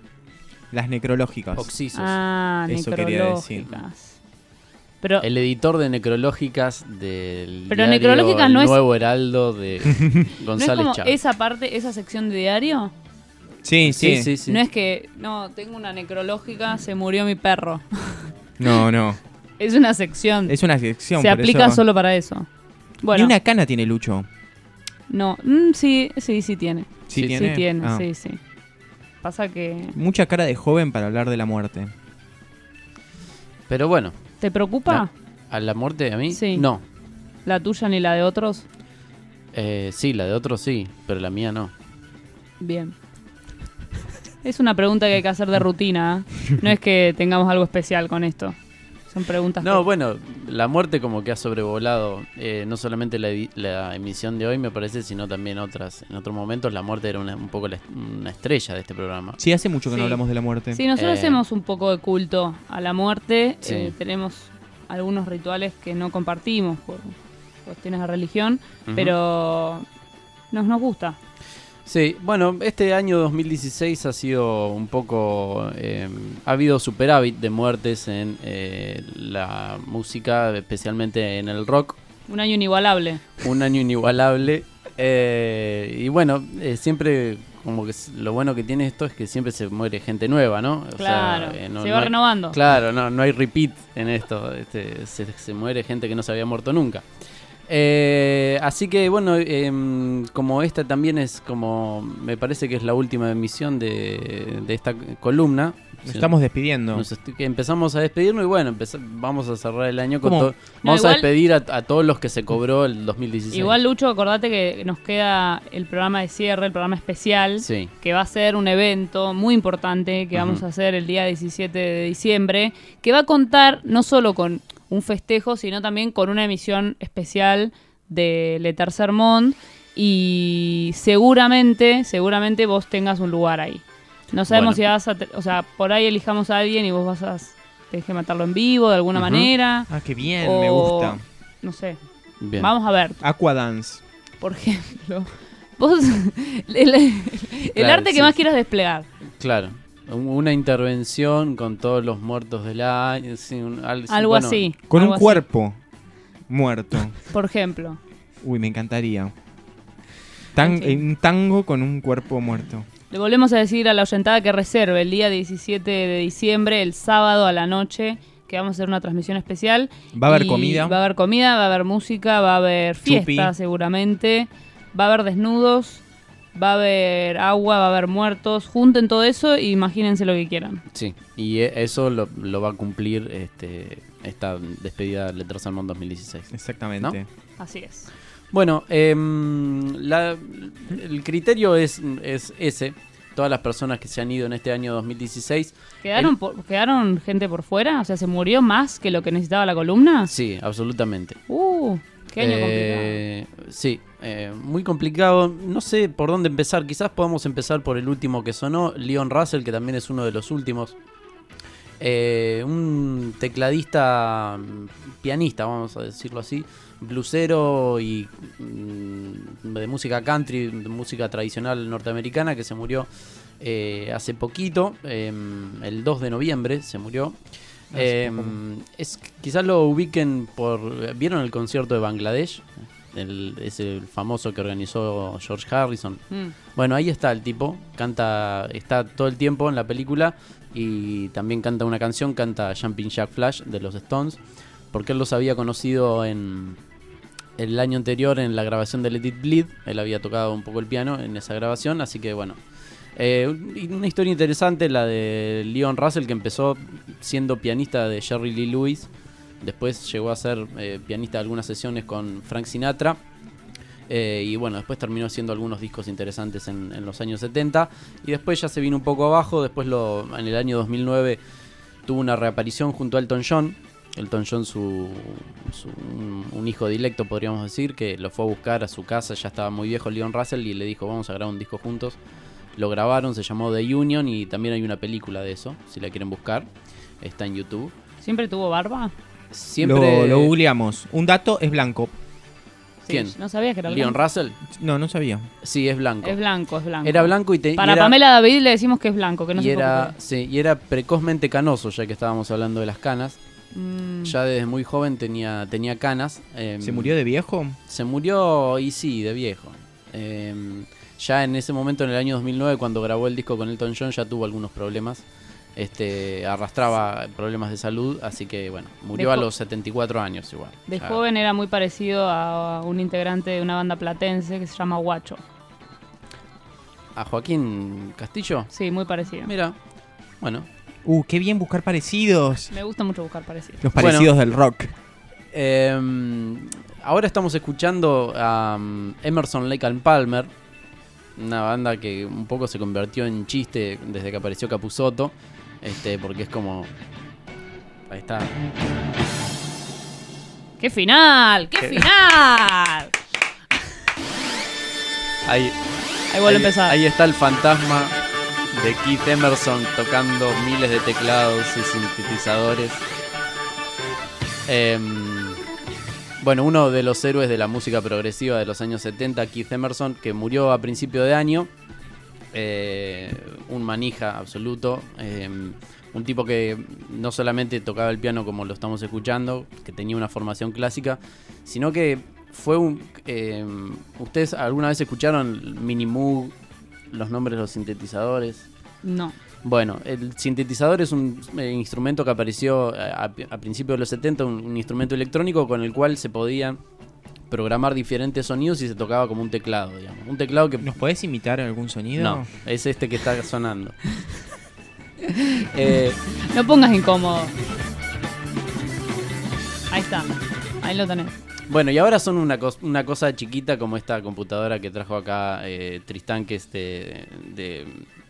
Las necrológicas. Oxisos. Ah, Eso quería decir. necrológicas. Pero, el editor de necrológicas del pero diario necrológicas El no es- Nuevo Heraldo de ¿no es González como Chávez. esa parte, esa sección de diario? Sí, sí. Sí, sí, sí. No es que, no, tengo una necrológica, se murió mi perro. No, no. Es una sección. Es una sección. Se por aplica eso- solo para eso. Bueno, Ni una cana tiene Lucho. no, mm, sí, sí, sí tiene. ¿Sí sí tiene? tiene, Ah. sí, sí. Pasa que... Mucha cara de joven para hablar de la muerte. Pero bueno. ¿Te preocupa? ¿A la muerte a mí? Sí. No. ¿La tuya ni la de otros? Eh, sí, la de otros sí, pero la mía no. Bien. Es una pregunta que hay que hacer de rutina, ¿eh? No es que tengamos algo especial con esto. Son preguntas No, que... bueno, la muerte como que ha sobrevolado eh, no solamente la, edi- la emisión de hoy, me parece, sino también otras. En otros momentos la muerte era una, un poco la est- una estrella de este programa. Sí, hace mucho que Sí. no hablamos de la muerte. Sí, nosotros Eh, hacemos un poco de culto a la muerte. Sí. Eh, tenemos algunos rituales que no compartimos por cuestiones de religión, Ujú. pero nos, nos gusta. Sí, bueno, este año dos mil dieciséis ha sido un poco... eh, ha habido superávit de muertes en eh, la música, especialmente en el rock. Un año inigualable. Un año inigualable. eh, y bueno, eh, siempre... Como que s- lo bueno que tiene esto es que siempre se muere gente nueva, ¿no? O Claro, sea, eh, no- se no va hay- renovando. Claro, no, no hay repeat en esto. Este, se, se muere gente que no se había muerto nunca. Eh, así que bueno, em, como esta también es como, me parece que es la última emisión de, de esta columna. Nos estamos despidiendo. Nos est- que empezamos a despedirnos y bueno, empeza- vamos a cerrar el año con ¿Cómo? todo. No, Vamos a igual- despedir a, a todos los que se cobró el dos mil dieciséis. Igual, Lucho, acordate que nos queda el programa de cierre, el programa especial, Sí. que va a ser un evento muy importante que vamos Ujú. a hacer el día diecisiete de diciembre, que va a contar no solo con un festejo, sino también con una emisión especial de Le Tercer Monde, y seguramente, seguramente vos tengas un lugar ahí. No sabemos Bueno. si vas a... te- o sea, por ahí elijamos a alguien y vos vas a... Tenés que matarlo en vivo de alguna Ujú. manera. Ah, qué bien, o- me gusta. No sé. Bien. Vamos a ver. Aquadance. Por ejemplo, vos, el, el Claro, arte que sí. más quieras desplegar. Claro, un- una intervención con todos los muertos del año. sí, un- al- sí, Algo bueno, así. Con algo un así. cuerpo muerto. Por ejemplo. Uy, me encantaría. Tan, Sí. Un tango con un cuerpo muerto. Le volvemos a decir a la oyentada que reserve el día diecisiete de diciembre, el sábado a la noche, que vamos a hacer una transmisión especial. ¿Va a haber Y comida? Va a haber comida, va a haber música, va a haber fiesta Chupi. seguramente, va a haber desnudos, va a haber agua, va a haber muertos. Junten todo eso e imagínense lo que quieran. Sí, y e- eso lo, lo va a cumplir este, esta despedida de Letras al Mundo dos mil dieciséis. Exactamente. ¿No? Así es. Bueno, em, la- el criterio es, es ese. Todas las personas que se han ido en este año dos mil dieciséis. ¿Quedaron, el- por- ¿Quedaron gente por fuera? O sea, ¿se murió más que lo que necesitaba la columna? Sí, absolutamente. Uh, qué año Eh, Sí, eh, muy complicado. No sé por dónde empezar. Quizás podamos empezar por el último que sonó, Leon Russell, que también es uno de los últimos. Eh, un tecladista, mm, pianista, vamos a decirlo así, bluesero y mm, de música country, de música tradicional norteamericana, que se murió eh, hace poquito, eh, el dos de noviembre se murió. Hace Eh, poco. es, quizás lo ubiquen por... ¿Vieron el concierto de Bangladesh? El, es el famoso que organizó George Harrison. Mm. Bueno, ahí está el tipo, canta, está todo el tiempo en la película y también canta una canción, canta Jumping Jack Flash de los Stones, porque él los había conocido en el año anterior en la grabación de Let It Bleed. Él había tocado un poco el piano en esa grabación, así que bueno. Eh, y una historia interesante, la de Leon Russell, que empezó siendo pianista de Jerry Lee Lewis. Después llegó a ser eh, pianista de algunas sesiones con Frank Sinatra. Eh, y bueno, después terminó haciendo algunos discos interesantes en, en los años setenta. Y después ya se vino un poco abajo. Después lo, en el año dos mil nueve tuvo una reaparición junto a Elton John. Elton John, su, su- un, un hijo directo, podríamos decir, que lo fue a buscar a su casa. Ya estaba muy viejo Leon Russell y le dijo, vamos a grabar un disco juntos. Lo grabaron, se llamó The Union y también hay una película de eso, si la quieren buscar. Está en YouTube. ¿Siempre tuvo barba? Siempre... Lo, lo googleamos. Un dato es blanco. Sí, ¿Quién? no sabías que era ¿Leon blanco. Russell? No, no sabía. Sí, es blanco. Es blanco, es blanco. Era blanco y, te, y Para era, Pamela David le decimos que es blanco, que no y se era, preocupe. sí, y era precozmente canoso, ya que estábamos hablando de las canas. Mm. Ya desde muy joven tenía, tenía canas. em, ¿Se murió de viejo? Se murió, y sí, de viejo. Em, ya en ese momento, en el año dos mil nueve, cuando grabó el disco con Elton John, ya tuvo algunos problemas. Este, arrastraba problemas de salud, así que bueno, murió De a jo- los setenta y cuatro años igual. De Ya. joven era muy parecido a un integrante de una banda platense que se llama Guacho. ¿A Joaquín Castillo? Sí, muy parecido. Mira, bueno. Uh, qué bien buscar parecidos. Me gusta mucho buscar parecidos. Los parecidos del rock. Em, ahora estamos escuchando a um, Emerson, Lake and Palmer, una banda que un poco se convirtió en chiste desde que apareció Capusotto, este, porque es como Ahí está. ¡Qué final! ¡Qué, ¿Qué? final! Ahí, Ahí vuelve a empezar. Ahí está el fantasma de Keith Emerson tocando miles de teclados y sintetizadores. Em, bueno, uno de los héroes de la música progresiva de los años setenta, Keith Emerson, que murió a principio de año. Eh, un manija absoluto. Em, un tipo que no solamente tocaba el piano como lo estamos escuchando, que tenía una formación clásica, sino que fue un... Eh, ¿Ustedes alguna vez escucharon Minimoog, los nombres de los sintetizadores? No. Bueno, el sintetizador es un eh, instrumento que apareció a, a principios de los setenta, un, un instrumento electrónico con el cual se podían programar diferentes sonidos y se tocaba como un teclado, digamos. Un teclado que... ¿Nos podés imitar algún sonido? No, es este que está sonando. eh, No pongas incómodo. Ahí está. Ahí lo tenés. Bueno, y ahora son una, cos- una cosa chiquita como esta computadora que trajo acá eh, Tristán, que es de, de,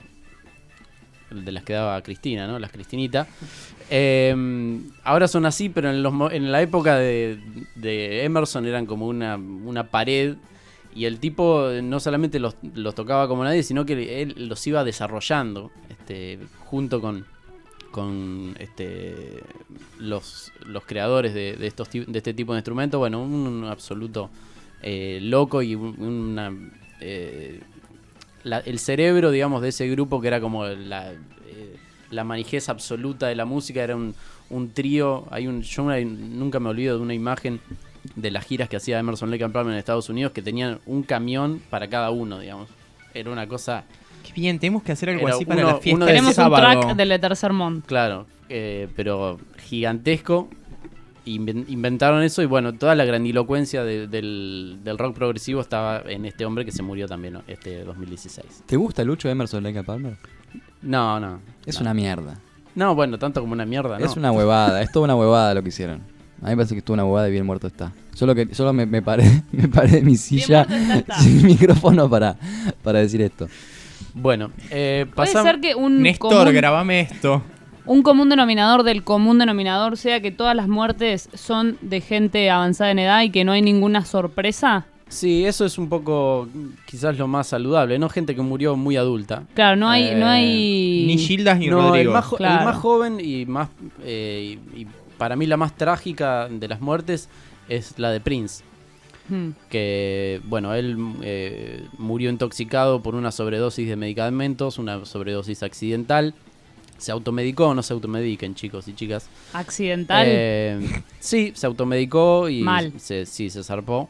de las que daba Cristina, ¿no? Las Cristinita. Eh, ahora son así, pero en, los, mo- en la época de, de Emerson eran como una, una pared. Y el tipo no solamente los, los tocaba como nadie, sino que él los iba desarrollando este, junto con, con este, los, los creadores de, de, estos, ti- de este tipo de instrumentos. Bueno, un, un absoluto eh, loco y un- una... Eh, la- el cerebro, digamos, de ese grupo que era como la, eh, la manijez absoluta de la música. Era un, un trío. Hay un, yo una- nunca me olvido de una imagen de las giras que hacía Emerson Lake and Palmer en Estados Unidos, que tenían un camión para cada uno, digamos. Era una cosa... Qué bien, tenemos que hacer algo Era así para uno- la fiesta uno del de Tenemos un sábado. track del Tercer Mont. Claro, eh, pero gigantesco. Inven- inventaron eso y bueno, toda la grandilocuencia de- del, del rock progresivo estaba en este hombre que se murió también, ¿no? Este dos mil dieciséis. ¿Te gusta Lucho Emerson Lake and Palmer? No, no. Es no. una mierda. No, bueno, tanto como una mierda, ¿no? Es una huevada, es toda una huevada lo que hicieron. A mí me parece que estuvo una huevada y bien muerto está. Solo que solo me, me paré me paré de mi silla muerto está, está. sin micrófono para, para decir esto. Bueno, eh, Puede pasam- ser que un Néstor, común, grabame esto. un común denominador del común denominador sea que todas las muertes son de gente avanzada en edad y que no hay ninguna sorpresa. Sí, eso es un poco quizás lo más saludable, ¿no? Gente que murió muy adulta. Claro, no hay, Eh, no hay. Ni Gildas ni No, el Rodrigo. más, jo- el Claro. más joven y más eh, y, y para mí la más trágica de las muertes es la de Prince. Hmm. Que, bueno, él eh, murió intoxicado por una sobredosis de medicamentos, una sobredosis accidental. Se automedicó, no se automediquen, chicos y chicas. Accidental. Eh, sí, se automedicó y Mal. Se, sí, se zarpó.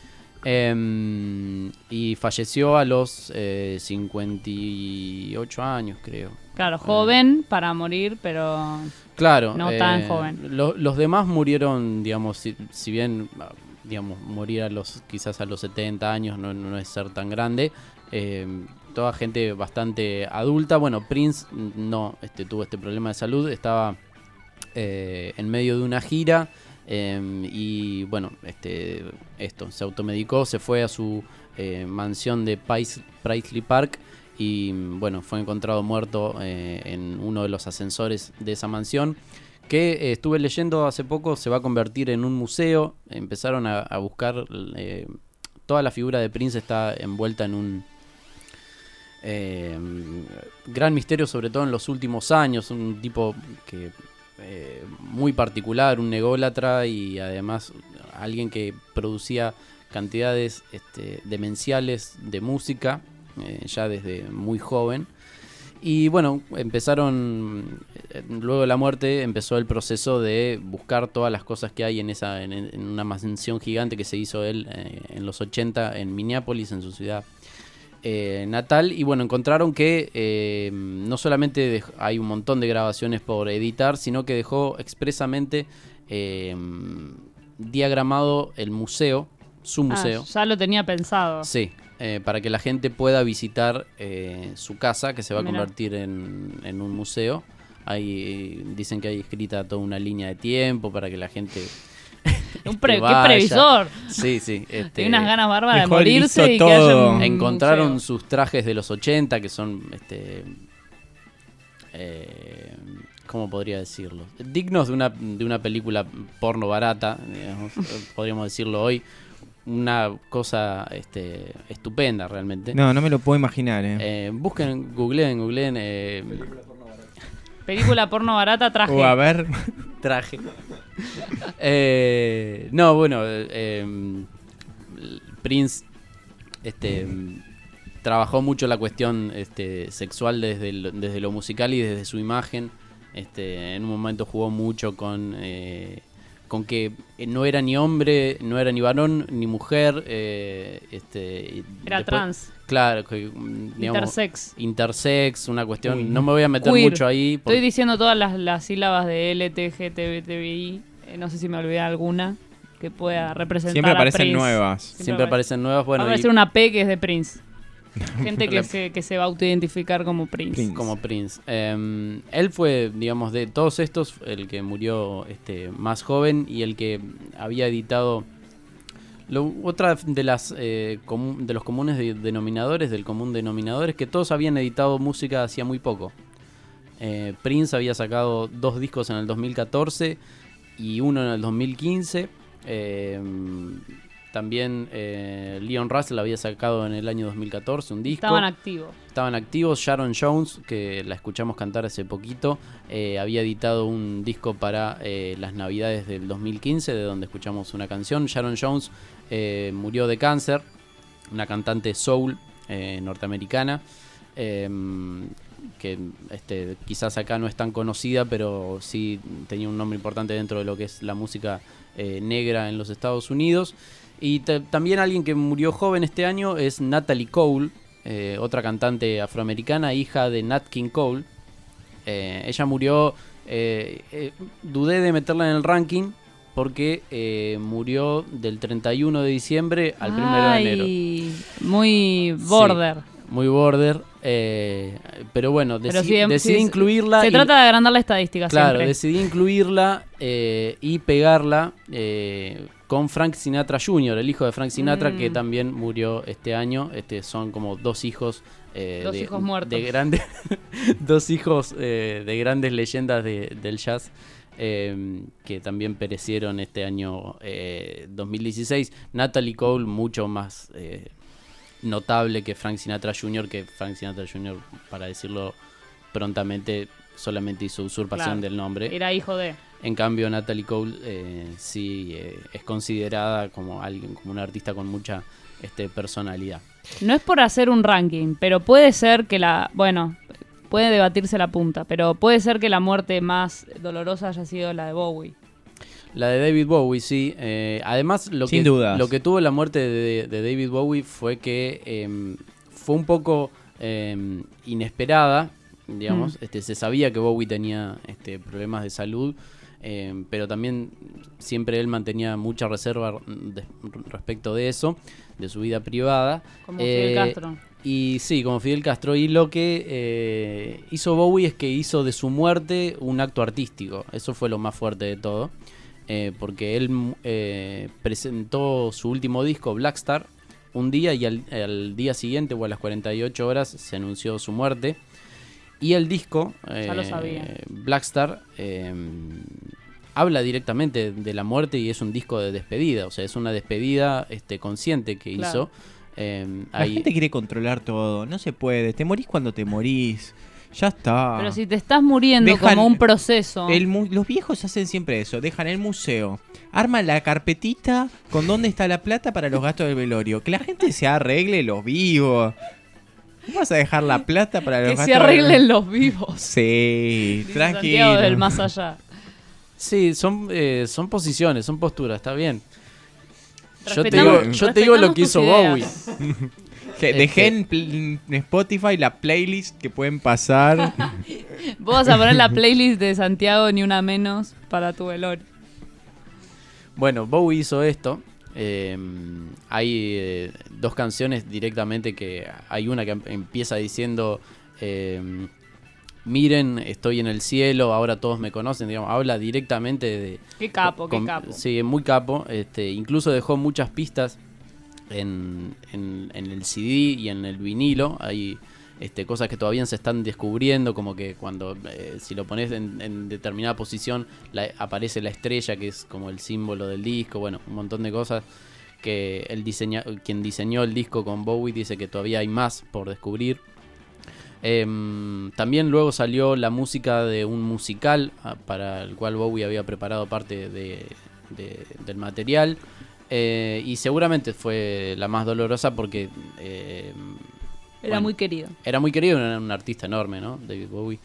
Eh, y falleció a los eh, cincuenta y ocho años, creo. Claro, joven para morir, pero Claro. no eh, tan joven. lo- los demás murieron, digamos, si, si bien, ah, digamos, morir a los, quizás a los setenta años no, no es ser tan grande. eh, toda gente bastante adulta. Bueno, Prince no este, tuvo este problema de salud. Estaba eh, en medio de una gira. eh, y bueno, este, esto, se automedicó, se fue a su eh, mansión de Pais- Paisley Park. Y bueno, fue encontrado muerto eh, en uno de los ascensores de esa mansión, que eh, estuve leyendo hace poco, se va a convertir en un museo. Empezaron a, a buscar, eh, toda la figura de Prince está envuelta en un eh, gran misterio, sobre todo en los últimos años. Un tipo que eh, muy particular, un ególatra y además alguien que producía cantidades este, demenciales de música. Eh, ya desde muy joven. Y bueno, empezaron, eh, luego de la muerte empezó el proceso de buscar todas las cosas que hay en esa en, en una mansión gigante que se hizo él eh, en los ochenta en Minneapolis, en su ciudad eh, natal. Y bueno, encontraron que eh, no solamente dej- hay un montón de grabaciones por editar, sino que dejó expresamente eh, diagramado el museo, su museo. Ah, ya lo tenía pensado. Sí, eh, para que la gente pueda visitar eh, su casa, que se va a Mirá. convertir en, en un museo. Ahí dicen que hay escrita toda una línea de tiempo para que la gente Un pre- este, qué vaya. previsor. Sí, sí. Este, Tiene unas ganas bárbaras de Dejó morirse listo y que haya todo. un encontraron museo. sus trajes de los ochenta, que son este eh, ¿cómo podría decirlo? Dignos de una, de una película porno barata, digamos, podríamos decirlo hoy. Una cosa este, estupenda realmente. No, no me lo puedo imaginar. Eh. Eh, busquen, googleen, googleen. Eh, Película porno barata, traje. O a ver. Traje. eh, no, bueno, eh, Prince este, trabajó mucho la cuestión este, sexual desde, el, desde lo musical y desde su imagen. Este, en un momento jugó mucho con, eh, con que no era ni hombre, no era ni varón ni mujer. Eh, este, era después, trans. Claro, que, digamos, intersex. Intersex, una cuestión. Uy, no me voy a meter queer. mucho ahí. Porque... Estoy diciendo todas las, las sílabas de L, T, G, T, B, T, B, I. Eh, no sé si me olvidé alguna que pueda representar. Siempre aparecen a Prince. nuevas. Siempre, Siempre aparecen nuevas. Bueno, va a aparecer y... una P que es de Prince. Gente que se, que se va a autoidentificar como Prince. Prince. Como Prince. Eh, él fue, digamos, de todos estos, el que murió este, más joven y el que había editado. Lo, otra de las eh, comun, de los comunes de, denominadores, del común denominador, es que todos habían editado música hacía muy poco. Eh, Prince había sacado dos discos en el dos mil catorce y uno en el dos mil quince. Eh, también eh, Leon Russell había sacado en el año dos mil catorce un disco. Estaban activos. Estaban activos. Sharon Jones, que la escuchamos cantar hace poquito, eh, había editado un disco para eh, las navidades del dos mil quince, de donde escuchamos una canción. Sharon Jones eh, murió de cáncer, una cantante soul eh, norteamericana, eh, que este, quizás acá no es tan conocida, pero sí tenía un nombre importante dentro de lo que es la música eh, negra en los Estados Unidos. Y t- también alguien que murió joven este año es Natalie Cole, eh, otra cantante afroamericana, hija de Nat King Cole. Eh, ella murió, eh, eh, dudé de meterla en el ranking porque eh, murió del treinta y uno de diciembre al primero de enero. Muy border. Sí, muy border, eh, pero bueno, deci- pero sí, decidí sí, incluirla. Se y, trata de agrandar la estadística claro, siempre. decidí incluirla eh, y pegarla eh, con Frank Sinatra junior, el hijo de Frank Sinatra, Mm. que también murió este año. Este son como dos hijos eh, Dos de, hijos muertos. de grandes dos hijos eh, de grandes leyendas de, del jazz eh, que también perecieron este año eh, dos mil dieciséis. Natalie Cole mucho más eh, notable que Frank Sinatra junior, que Frank Sinatra junior, para decirlo prontamente, solamente hizo usurpación Claro, del nombre. Era hijo de. En cambio, Natalie Cole eh, sí eh, es considerada como alguien, como una artista con mucha este, personalidad. No es por hacer un ranking, pero puede ser que la... Bueno, puede debatirse la punta, pero puede ser que la muerte más dolorosa haya sido la de Bowie. La de David Bowie, sí. Eh, además, lo Sin que, dudas. lo que tuvo la muerte de, de David Bowie fue que eh, fue un poco eh, inesperada, digamos. Mm. Este, se sabía que Bowie tenía este, problemas de salud, eh, pero también siempre él mantenía mucha reserva de- respecto de eso, de su vida privada. Como Fidel Castro. Y sí, como Fidel Castro. Y lo que eh, hizo Bowie es que hizo de su muerte un acto artístico. Eso fue lo más fuerte de todo. Eh, porque él eh, presentó su último disco, Black Star, un día y al, al día siguiente o a las cuarenta y ocho horas se anunció su muerte. Y el disco, Ya lo eh, sabía. Black Star, eh, habla directamente de la muerte y es un disco de despedida. O sea, es una despedida este, consciente que Claro. hizo. Eh, La ahí- gente quiere controlar todo. No se puede. Te morís cuando te morís. Ya está. Pero si te estás muriendo Dejan como un proceso... El mu- los viejos hacen siempre eso. Dejan el museo. Arman la carpetita con dónde está la plata para los gastos del velorio. Que la gente se arregle los vivos. ¿Cómo vas a dejar la plata para los que gastos se del arreglen velorio? los vivos. Sí, Dice tranquilo. Santiago del más allá. Sí, son, eh, son posiciones, son posturas, está bien. Yo te Respetamos- digo, yo te digo lo que hizo respetamos tus Bowie. Que Este- dejé en, pl- en Spotify la playlist que pueden pasar. Vos vas a poner la playlist de Santiago ni una menos para tu velorio. Bueno, Bowie hizo esto. Eh, hay eh, dos canciones directamente que hay una que em- empieza diciendo eh, miren, estoy en el cielo, ahora todos me conocen, digamos, habla directamente de... Qué capo, qué con- capo. Sí, muy capo. Este, incluso dejó muchas pistas en, en, en el C D y en el vinilo. Hay este, cosas que todavía se están descubriendo, como que cuando eh, si lo pones en, en determinada posición la, aparece la estrella, que es como el símbolo del disco, bueno, un montón de cosas que el diseña, quien diseñó el disco con Bowie dice que todavía hay más por descubrir. Eh, también luego salió la música de un musical para el cual Bowie había preparado parte de, de, del material, eh, y seguramente fue la más dolorosa porque eh, era bueno, muy querido. Era muy querido, era un artista enorme, ¿no? David Bowie.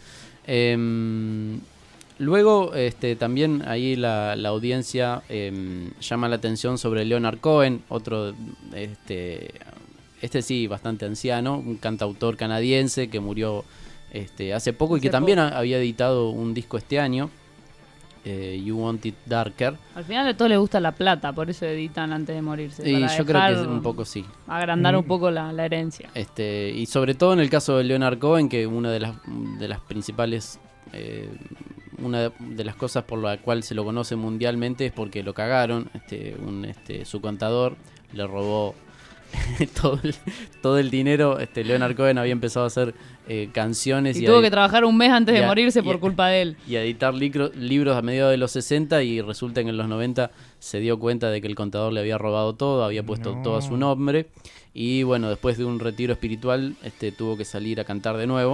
Eh, luego este, también ahí la, la audiencia eh, llama la atención sobre Leonard Cohen, otro... Este, Este sí, bastante anciano, un cantautor canadiense que murió este, hace poco y Hace que también poco. ha- había editado un disco este año, eh, You Want It Darker. Al final de todo le gusta la plata, por eso editan antes de morirse. Y para yo creo que dejar- es un poco sí. agrandar Mm. un poco la, la herencia. Este, y sobre todo en el caso de Leonard Cohen, que una de las, de las principales, eh, una de las cosas por la cual se lo conoce mundialmente es porque lo cagaron. Este, un, este, su contador le robó todo el, todo el dinero. Este, Leonard Cohen había empezado a hacer eh, canciones Y, y, tuvo a- que trabajar un mes antes y de a- morirse y por a- culpa de él. y a editar libro- libros a mediados de los sesenta, y resulta que en los noventa se dio cuenta de que el contador le había robado todo, había puesto todo a su nombre, y bueno, después de un retiro espiritual este, tuvo que salir a cantar de nuevo.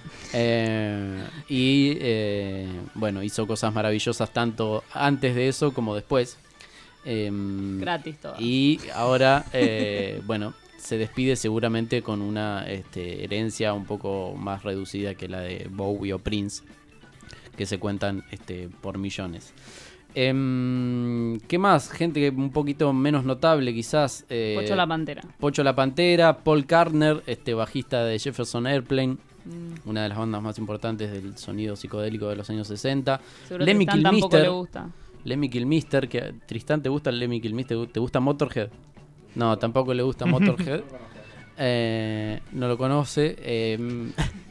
Eh, y eh, bueno, hizo cosas maravillosas tanto antes de eso como después. Em, Gratis todo. Y ahora, eh, bueno, se despide seguramente con una este, herencia un poco más reducida que la de Bowie o Prince, que se cuentan este, por millones. Em, ¿Qué más? Gente que un poquito menos notable quizás. eh, Pocho la Pantera. Pocho la Pantera, Paul Kartner, este bajista de Jefferson Airplane, Mm. una de las bandas más importantes del sonido psicodélico de los años sesenta. Seguro Lemmy Tristán tampoco Kilmister. le gusta. Lemmy Kilmister, que Tristán, ¿te gusta el Lemmy Kilmister? ¿Te gusta Motorhead? No, tampoco le gusta Motorhead. Eh, no lo conoce. Eh,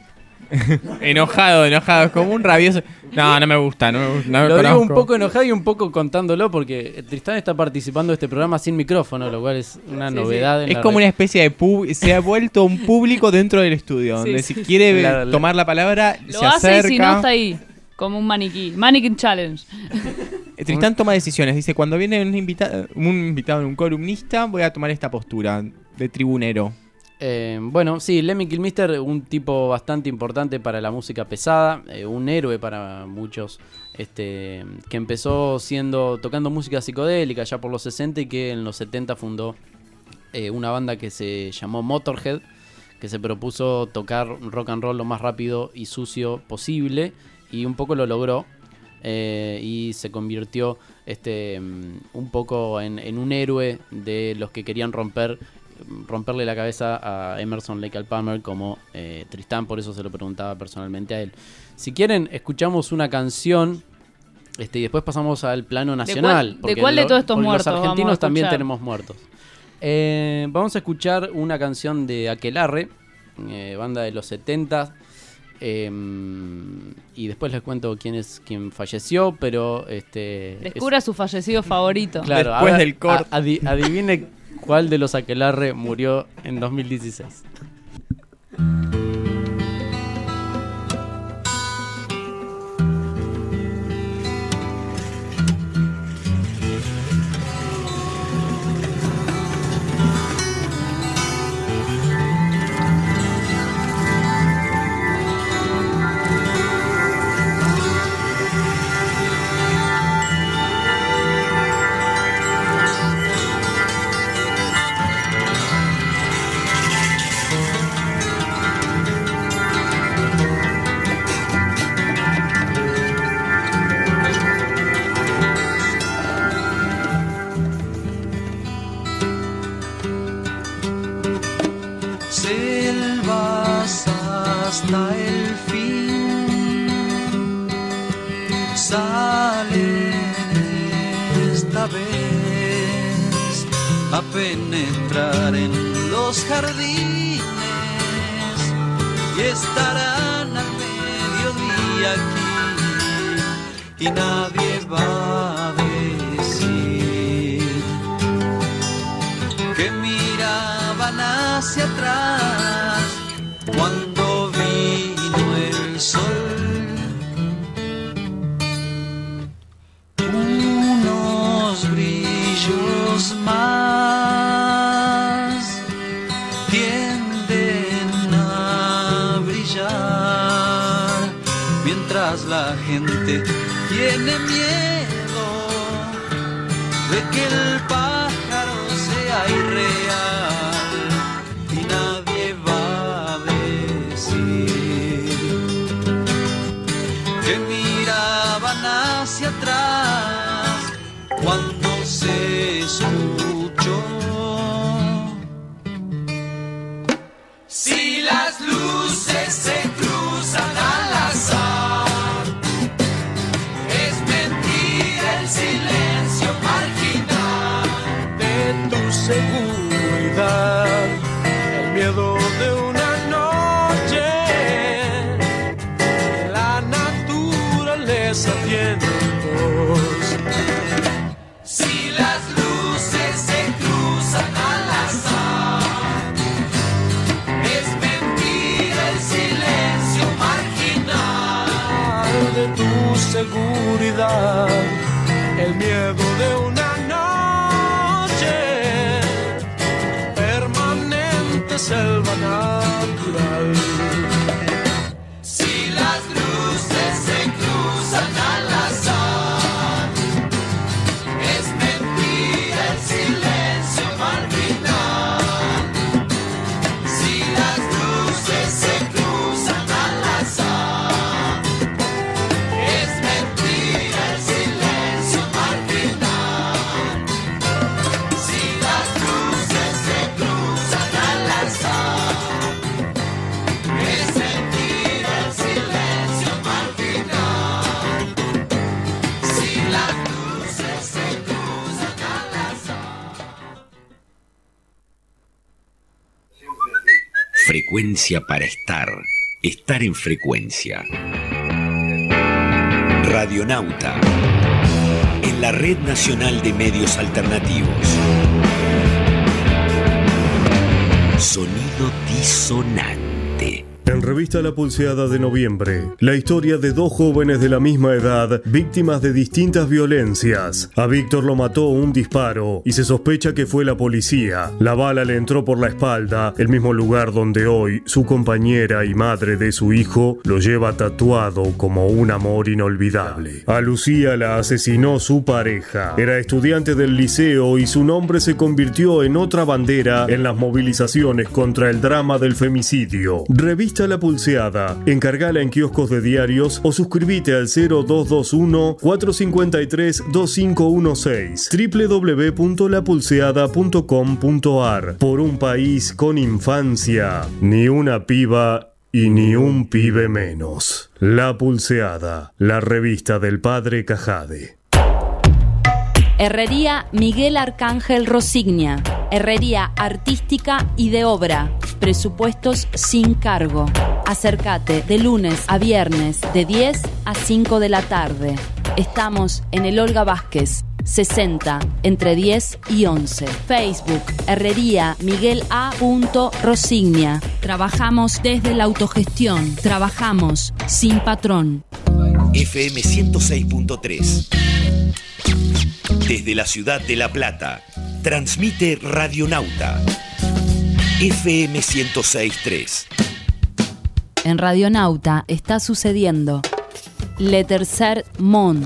Enojado, enojado, es como un rabioso. No, no me gusta, no me gusta. No me lo digo un conozco. poco enojado y un poco contándolo porque Tristán está participando de este programa sin micrófono, lo cual es una Sí, novedad. sí. En Es la como red. una especie de pub, se ha vuelto un público dentro del estudio, Sí, donde sí. si quiere La- la- tomar la palabra Lo se hace acerca. y si no está ahí, como un maniquí. Mannequin Challenge. Eh, Tristán toma decisiones, dice, cuando viene un invitado, un invitado, un columnista, voy a tomar esta postura de tribunero. Eh, bueno, sí, Lemmy Kilmister, un tipo bastante importante para la música pesada, eh, un héroe para muchos, este, que empezó siendo tocando música psicodélica ya por los sesenta y que en los setenta fundó eh, una banda que se llamó Motorhead, que se propuso tocar rock and roll lo más rápido y sucio posible, y un poco lo logró. Eh, y se convirtió este, mm, un poco en, en un héroe de los que querían romper romperle la cabeza a Emerson Lake and Palmer como eh, Tristán, por eso se lo preguntaba personalmente a él. Si quieren, escuchamos una canción este, y después pasamos al plano nacional. cuál- de porque cuál de lo- todos estos porque muertos los vamos a argentinos también escuchar? tenemos muertos. Eh, vamos a escuchar una canción de Aquelarre, eh, banda de los setenta. Eh, y después les cuento quién es quien falleció, pero este es- Descubra su fallecido favorito. claro, Después a ver, del corte. a- adi- adivine cuál de los Aquelarre murió en dos mil dieciséis. Selvas hasta el fin salen esta vez a penetrar en los jardines y estarán al mediodía aquí y nadie va a decir que miraban hacia atrás cuando mientras la gente tiene miedo de que el pájaro sea irreal y nadie va a decir que miraban hacia atrás cuando se escuchó. Si las luces se cruzan al azar, es mentira el silencio marginal de tu seguridad, el miedo de una noche, la naturaleza tiene voz. Si las luces se cruzan al azar, es mentira el silencio marginal de tu seguridad, el miedo de una noche, permanente selva natural. Si las luces se cruzan al azar, es mentira el silencio marginal. Si las luces se cruzan al azar, es mentira el silencio marginal. Si las luces se cruzan al azar, es mentira el silencio marginal. Si las luces se cruzan al azar. Frecuencia para estar. Estar en frecuencia. Radionauta. En la Red Nacional de Medios Alternativos. Sonido disonante. En Revista La Pulseada de noviembre, la historia de dos jóvenes de la misma edad, víctimas de distintas violencias. A Víctor lo mató un disparo y se sospecha que fue la policía. La bala le entró por la espalda, el mismo lugar donde hoy su compañera y madre de su hijo lo lleva tatuado como un amor inolvidable. A Lucía la asesinó su pareja. Era estudiante del liceo y su nombre se convirtió en otra bandera en las movilizaciones contra el drama del femicidio. Revista La Pulseada. Encargala en kioscos de diarios o suscríbete al cero dos dos uno, cuatro cinco tres, dos cinco uno seis doble u doble u doble u punto la pulseada punto com punto a r. Por un país con infancia, ni una piba y ni un pibe menos. La Pulseada, la revista del padre Cajade. Herrería Miguel Arcángel Rosignia. Herrería artística y de obra. Presupuestos sin cargo. Acércate de lunes a viernes de diez a cinco de la tarde. Estamos en el Olga Vázquez, sesenta, entre diez y once. Facebook, Herrería Miguel A. Rosignia. Trabajamos desde la autogestión. Trabajamos sin patrón. F M ciento seis punto tres. Desde la ciudad de La Plata, transmite Radionauta. F M ciento seis punto tres. En Radionauta está sucediendo Le Tercer Monde.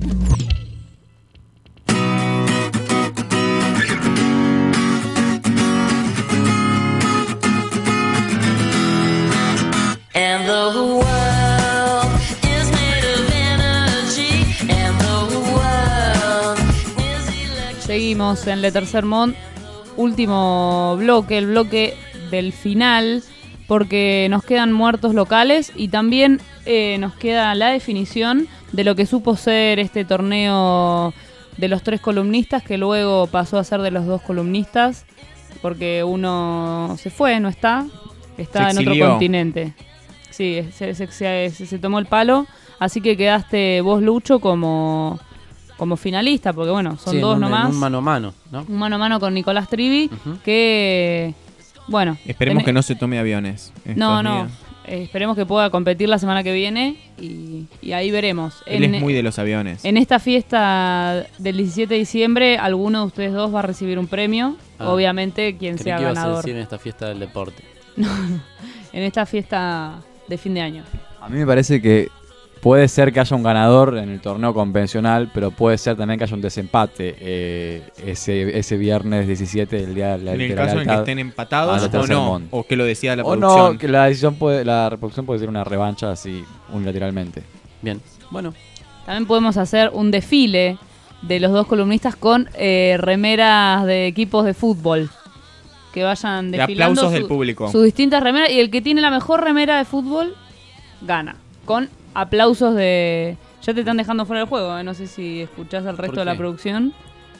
And the world is made of energy, and the world is electric. Seguimos en Le Tercer Monde, último bloque, el bloque del final, porque nos quedan muertos locales y también eh, nos queda la definición de lo que supo ser este torneo de los tres columnistas, que luego pasó a ser de los dos columnistas, porque uno se fue, no está, está en otro continente. Sí, se, se, se, se tomó el palo, así que quedaste vos, Lucho, como, como finalista, porque bueno, son sí, dos un, nomás. Un mano a mano, ¿no? Un mano a mano con Nicolás Trivi, uh-huh. que, bueno... Esperemos ten... que no se tome aviones. No, no, eh, esperemos que pueda competir la semana que viene y, y ahí veremos. Él en, es muy de los aviones. En esta fiesta del diecisiete de diciembre, alguno de ustedes dos va a recibir un premio, ah, obviamente quien sea que ganador. Ibas a decir en esta fiesta del deporte. No, en esta fiesta... de fin de año. A mí me parece que puede ser que haya un ganador en el torneo convencional, pero puede ser también que haya un desempate eh, ese, ese viernes diecisiete, el día de la En el de la caso en que lealtad estén a empatados la o tercer no, mond. o que lo decida la O producción. no, que la decisión puede, la reproducción puede ser una revancha así unilateralmente. Bien, bueno. También podemos hacer un desfile de los dos columnistas con eh, remeras de equipos de fútbol. Que vayan De desfilando aplausos su- del público. sus distintas remeras. Y el que tiene la mejor remera de fútbol gana. Con aplausos de... Ya te están dejando fuera del juego, ¿eh? No sé si escuchás al resto ¿Por de la qué? producción.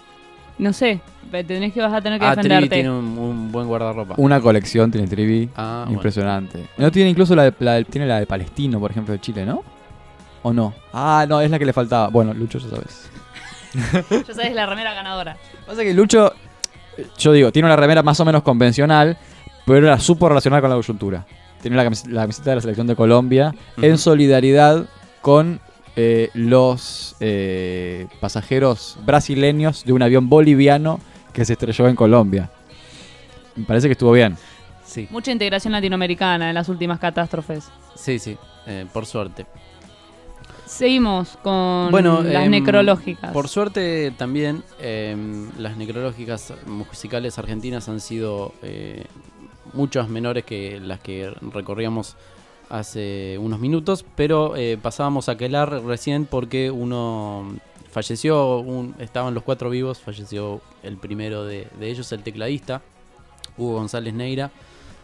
No sé, pe- tenés que vas a tener que Ah, Trivi defenderte. tiene un, un buen guardarropa. Una colección tiene Trivi Ah, impresionante. No tiene incluso la de, la de- tiene la de Palestino, por ejemplo, de Chile, ¿no? ¿O no? Ah, no, es la que le faltaba. Bueno, Lucho, ya sabes. Ya sabes, la remera ganadora. Pasa que Lucho, yo digo, tiene una remera más o menos convencional, pero la supo relacionar con la coyuntura. Tiene la, camis- la camiseta de la selección de Colombia Ujú. en solidaridad con eh, los eh, pasajeros brasileños de un avión boliviano que se estrelló en Colombia. Me parece que estuvo bien. Sí, Mucha integración latinoamericana en las últimas catástrofes. sí, sí, eh, por suerte. Seguimos con Bueno, las em, necrológicas. Por suerte también em, las necrológicas musicales argentinas han sido eh, muchas menores que las que recorríamos hace unos minutos, pero eh, pasábamos a Aquelarre recién porque uno falleció, un- estaban los cuatro vivos, falleció el primero de, de ellos, el tecladista, Hugo González Neira.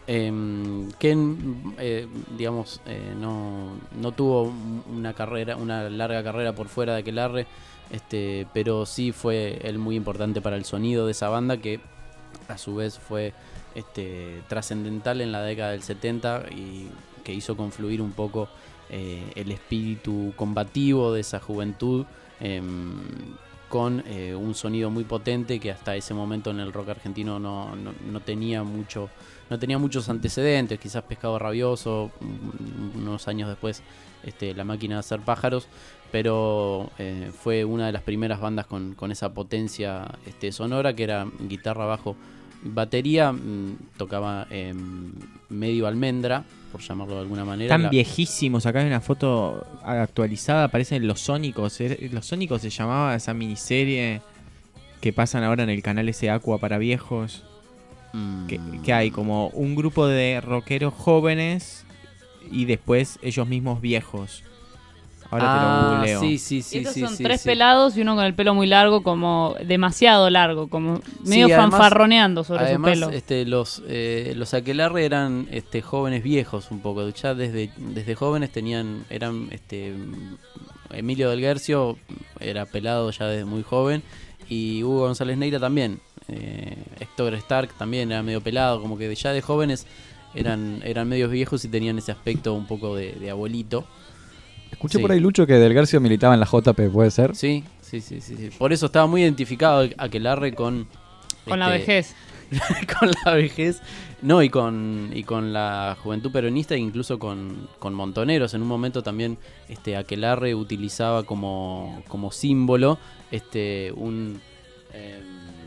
Em, que eh, digamos eh, no, no tuvo una carrera, una larga carrera por fuera de Aquelarre, este, pero sí fue él muy importante para el sonido de esa banda, que a su vez fue este, trascendental en la década del setenta y que hizo confluir un poco eh, el espíritu combativo de esa juventud em, con eh, un sonido muy potente que hasta ese momento en el rock argentino no, no, no tenía mucho no tenía muchos antecedentes, quizás Pescado Rabioso, mm, unos años después este, La Máquina de Hacer Pájaros, pero eh, fue una de las primeras bandas con, con esa potencia este, sonora, que era guitarra, bajo, batería, mm, tocaba eh, medio almendra, por llamarlo de alguna manera. Están La- viejísimos, acá hay una foto actualizada, aparecen Los Sónicos. Er- Los Sónicos se llamaba esa miniserie que pasan ahora en el canal ese Aqua para viejos. Mm. Que, que hay como un grupo de rockeros jóvenes y después ellos mismos viejos. Ahora te Ah, lo googleo. sí, sí, sí, Estos sí, son sí, tres sí. pelados y uno con el pelo muy largo, como demasiado largo, como medio Sí, además- fanfarroneando sobre además, su pelo. Este, los, eh, los Aquelarre eran este, jóvenes viejos un poco. Ya desde, desde jóvenes tenían, eran este, Emilio del Guercio era pelado ya desde muy joven, y Hugo González Neira también. Eh, Héctor Stark también era medio pelado, como que ya de jóvenes eran, eran medios viejos y tenían ese aspecto un poco de, de abuelito. Escuché Sí. por ahí, Lucho, que Del Garcio militaba en la J P, ¿puede ser? Sí, sí, sí, sí, sí. Por eso estaba muy identificado Aquelarre con... Con la este, vejez. con la vejez, no, y con y con la juventud peronista e incluso con, con Montoneros. En un momento también este Aquelarre utilizaba como, como símbolo este un, eh,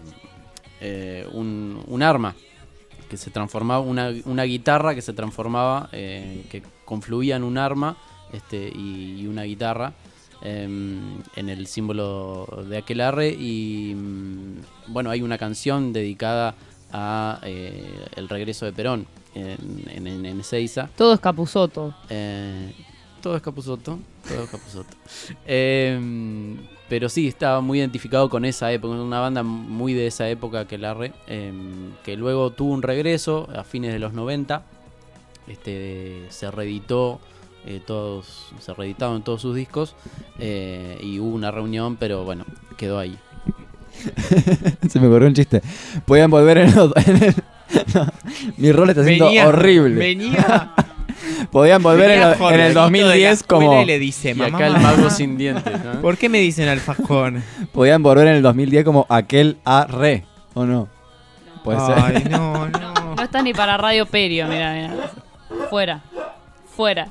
eh, un un arma que se transformaba, una, una guitarra que se transformaba, eh, que confluía en un arma este y, y una guitarra eh, en el símbolo de Aquelarre. Y mm, bueno, hay una canción dedicada a eh, el regreso de Perón en, en, en, en Ezeiza. Todo es Capusotto. Eh, todo es Capusotto, todo es Capusotto. Eh, pero sí, estaba muy identificado con esa época, una banda muy de esa época, Aquelarre, eh, que luego tuvo un regreso a fines de los noventa. Este, se reeditó, eh, todos, se reeditaron todos sus discos, eh, y hubo una reunión, pero bueno, quedó ahí. Se me ocurrió un chiste. Podían volver en, el- en el... no, mi rol está siendo Venía- horrible. venía- Podían volver en, Venía lo- en el Jorgito dos mil de la diez escuela como... y le dice, Y mamá, acá el mago sin dientes, ¿no? ¿por qué me dicen alfajor? Podían volver en el dos mil diez como aquel A re, ¿o no? Puede Ay, ser. no, no. No estás ni para Radio Perio, mira, mira. Fuera. Fuera.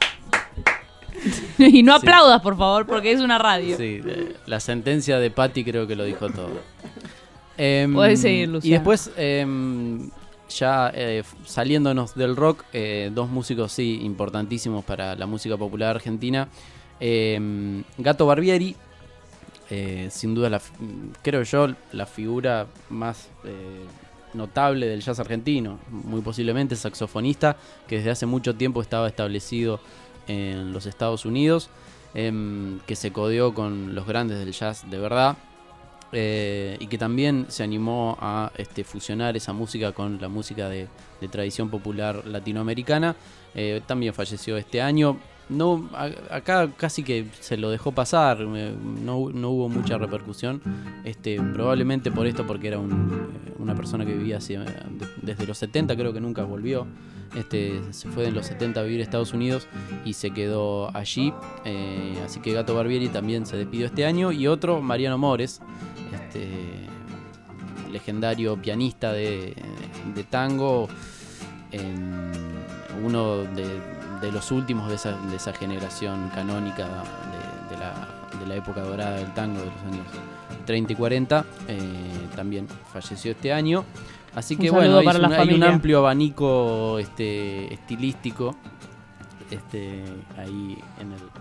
Y no Sí. aplaudas, por favor, porque es una radio. Sí, de- la sentencia de Patti creo que lo dijo todo. Em, Podés seguir, Y Luciano. después, em, ya eh, f- saliéndonos del rock, eh, dos músicos, sí, importantísimos para la música popular argentina. Eh, Gato Barbieri, eh, sin duda, la, creo yo, la figura más eh, notable del jazz argentino, muy posiblemente saxofonista, que desde hace mucho tiempo estaba establecido en los Estados Unidos, eh, que se codeó con los grandes del jazz de verdad. Eh, y que también se animó a este, fusionar esa música con la música de, de tradición popular latinoamericana. Eh, también falleció este año. No, a, acá casi que se lo dejó pasar, eh, no, no hubo mucha repercusión, este, probablemente por esto, porque era un, una persona que vivía hacia, de, desde los setenta, creo que nunca volvió. Este, se fue en los setenta a vivir a Estados Unidos y se quedó allí, eh, así que Gato Barbieri también se despidió este año. Y otro, Mariano Mores, este, legendario pianista de, de tango, eh, uno de, de los últimos de esa, de esa generación canónica de, de, la, de la época dorada del tango de los años treinta y cuarenta, eh, también falleció este año. Así que un bueno, hay, para un, la hay un familia. amplio abanico este, estilístico este, ahí en el...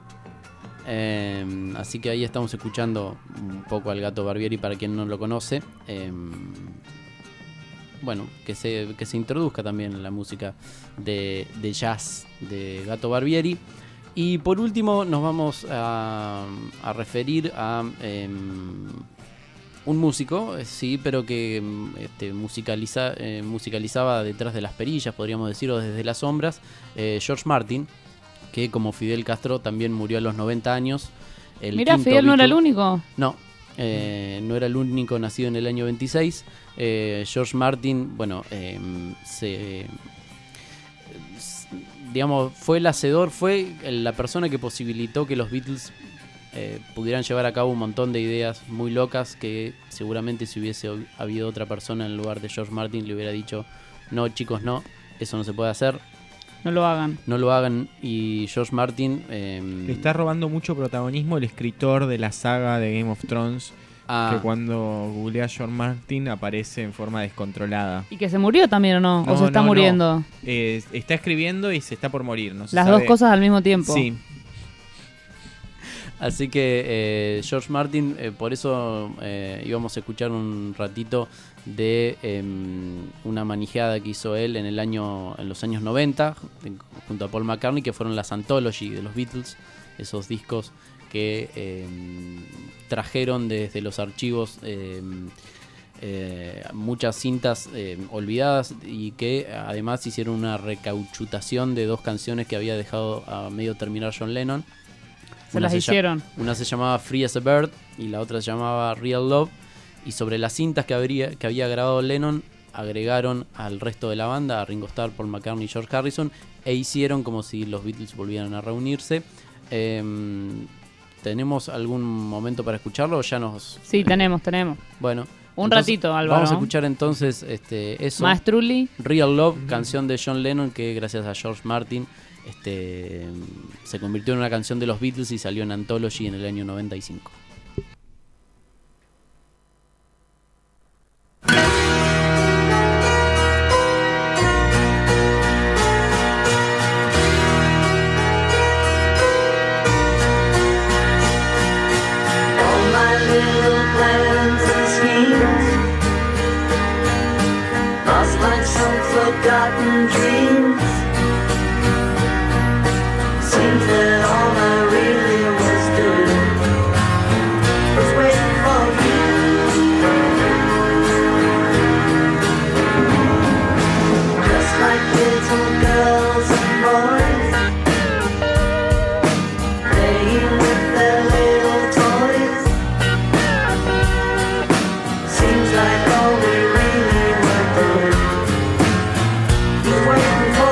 Eh, así que ahí estamos escuchando un poco al Gato Barbieri para quien no lo conoce. Eh, bueno, que se, que se introduzca también en la música de, de jazz de Gato Barbieri. Y por último nos vamos a, a referir a... Eh, un músico, sí, pero que este, musicaliza, eh, musicalizaba detrás de las perillas, podríamos decir, o desde las sombras, eh, George Martin, que como Fidel Castro también murió a los noventa años. Mira, Fidel no era el único. No, eh, no era el único nacido en el año veintiséis. Eh, George Martin, bueno, eh, se... digamos, fue el hacedor, fue la persona que posibilitó que los Beatles Eh, pudieran llevar a cabo un montón de ideas muy locas que seguramente si hubiese habido otra persona en lugar de George Martin le hubiera dicho: no, chicos, no, eso no se puede hacer, no lo hagan, no lo hagan. Y George Martin eh, le está robando mucho protagonismo el escritor de la saga de Game of Thrones, ah, que cuando googlea a George Martin aparece en forma descontrolada. ¿Y que se murió también o no? no ¿O se está no, muriendo? No. Eh, está escribiendo y se está por morir, no se Las sabe. dos cosas al mismo tiempo. Sí. Así que eh, George Martin, eh, por eso eh, íbamos a escuchar un ratito de eh, una manijeada que hizo él en el año, en los años noventa, junto a Paul McCartney, que fueron las Anthology de los Beatles, esos discos que eh, trajeron desde los archivos eh, eh, muchas cintas eh, olvidadas, y que además hicieron una recauchutación de dos canciones que había dejado a medio terminar John Lennon. Se Una las se hicieron. Una se llamaba Free as a Bird y la otra se llamaba Real Love. Y sobre las cintas que, habría, que había grabado Lennon, agregaron al resto de la banda, a Ringo Starr, Paul McCartney y George Harrison, e hicieron como si los Beatles volvieran a reunirse. Eh, ¿Tenemos algún momento para escucharlo o ya nos...? Sí, tenemos, tenemos. Bueno. Un entonces, ratito, Álvaro. Vamos a escuchar entonces este, eso. Maestrulli. Real Love, uh-huh. Canción de John Lennon que gracias a George Martin este, se convirtió en una canción de los Beatles y salió en Anthology en el año noventa y cinco. Like some forgotten dreams. Seems that all I really was doing was waiting for you. Just like little girls and boys playing with their little toys. Seems like all we really were doing waiting for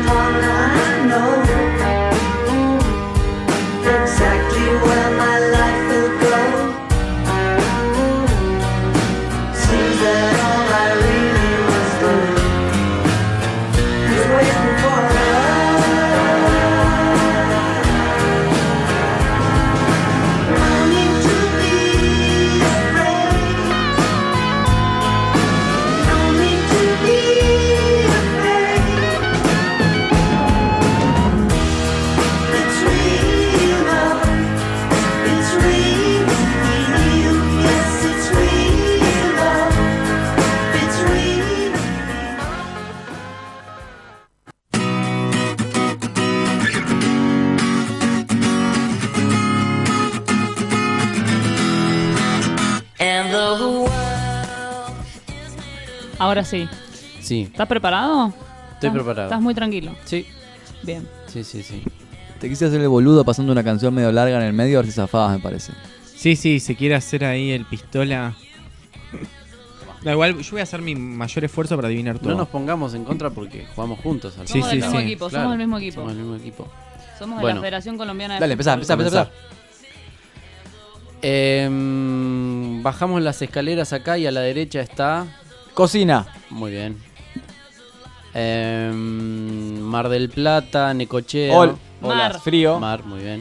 someone I know exactly where my life will go. Seems that all I really was doing was waiting for love. No need to be afraid. No need to be afraid. It's real love. It's real. Yes, it's real love. It's real. And the world. Ahora sí. Sí, ¿Estás preparado? estoy ¿Estás- preparado. ¿Estás muy tranquilo? Sí, Bien. sí, sí, sí. Te quise hacer el boludo pasando una canción medio larga en el medio, a ver si zafabas, me parece. Sí, sí, se quiere hacer ahí el pistola. Da igual, yo voy a hacer mi mayor esfuerzo para adivinar todo. No nos pongamos en contra porque jugamos juntos. al Sí, Somos sí, del mismo sí. equipo, Claro, somos del mismo equipo. Somos del mismo equipo. Somos de Bueno. la Federación Colombiana de Dale, empezá, Fútbol. empezá, empezá. empezá. Em, bajamos las escaleras acá y a la derecha está... Cocina. Muy bien. Em, Mar del Plata, Necochea. Ol. Mar. Olas, frío. Mar, muy bien.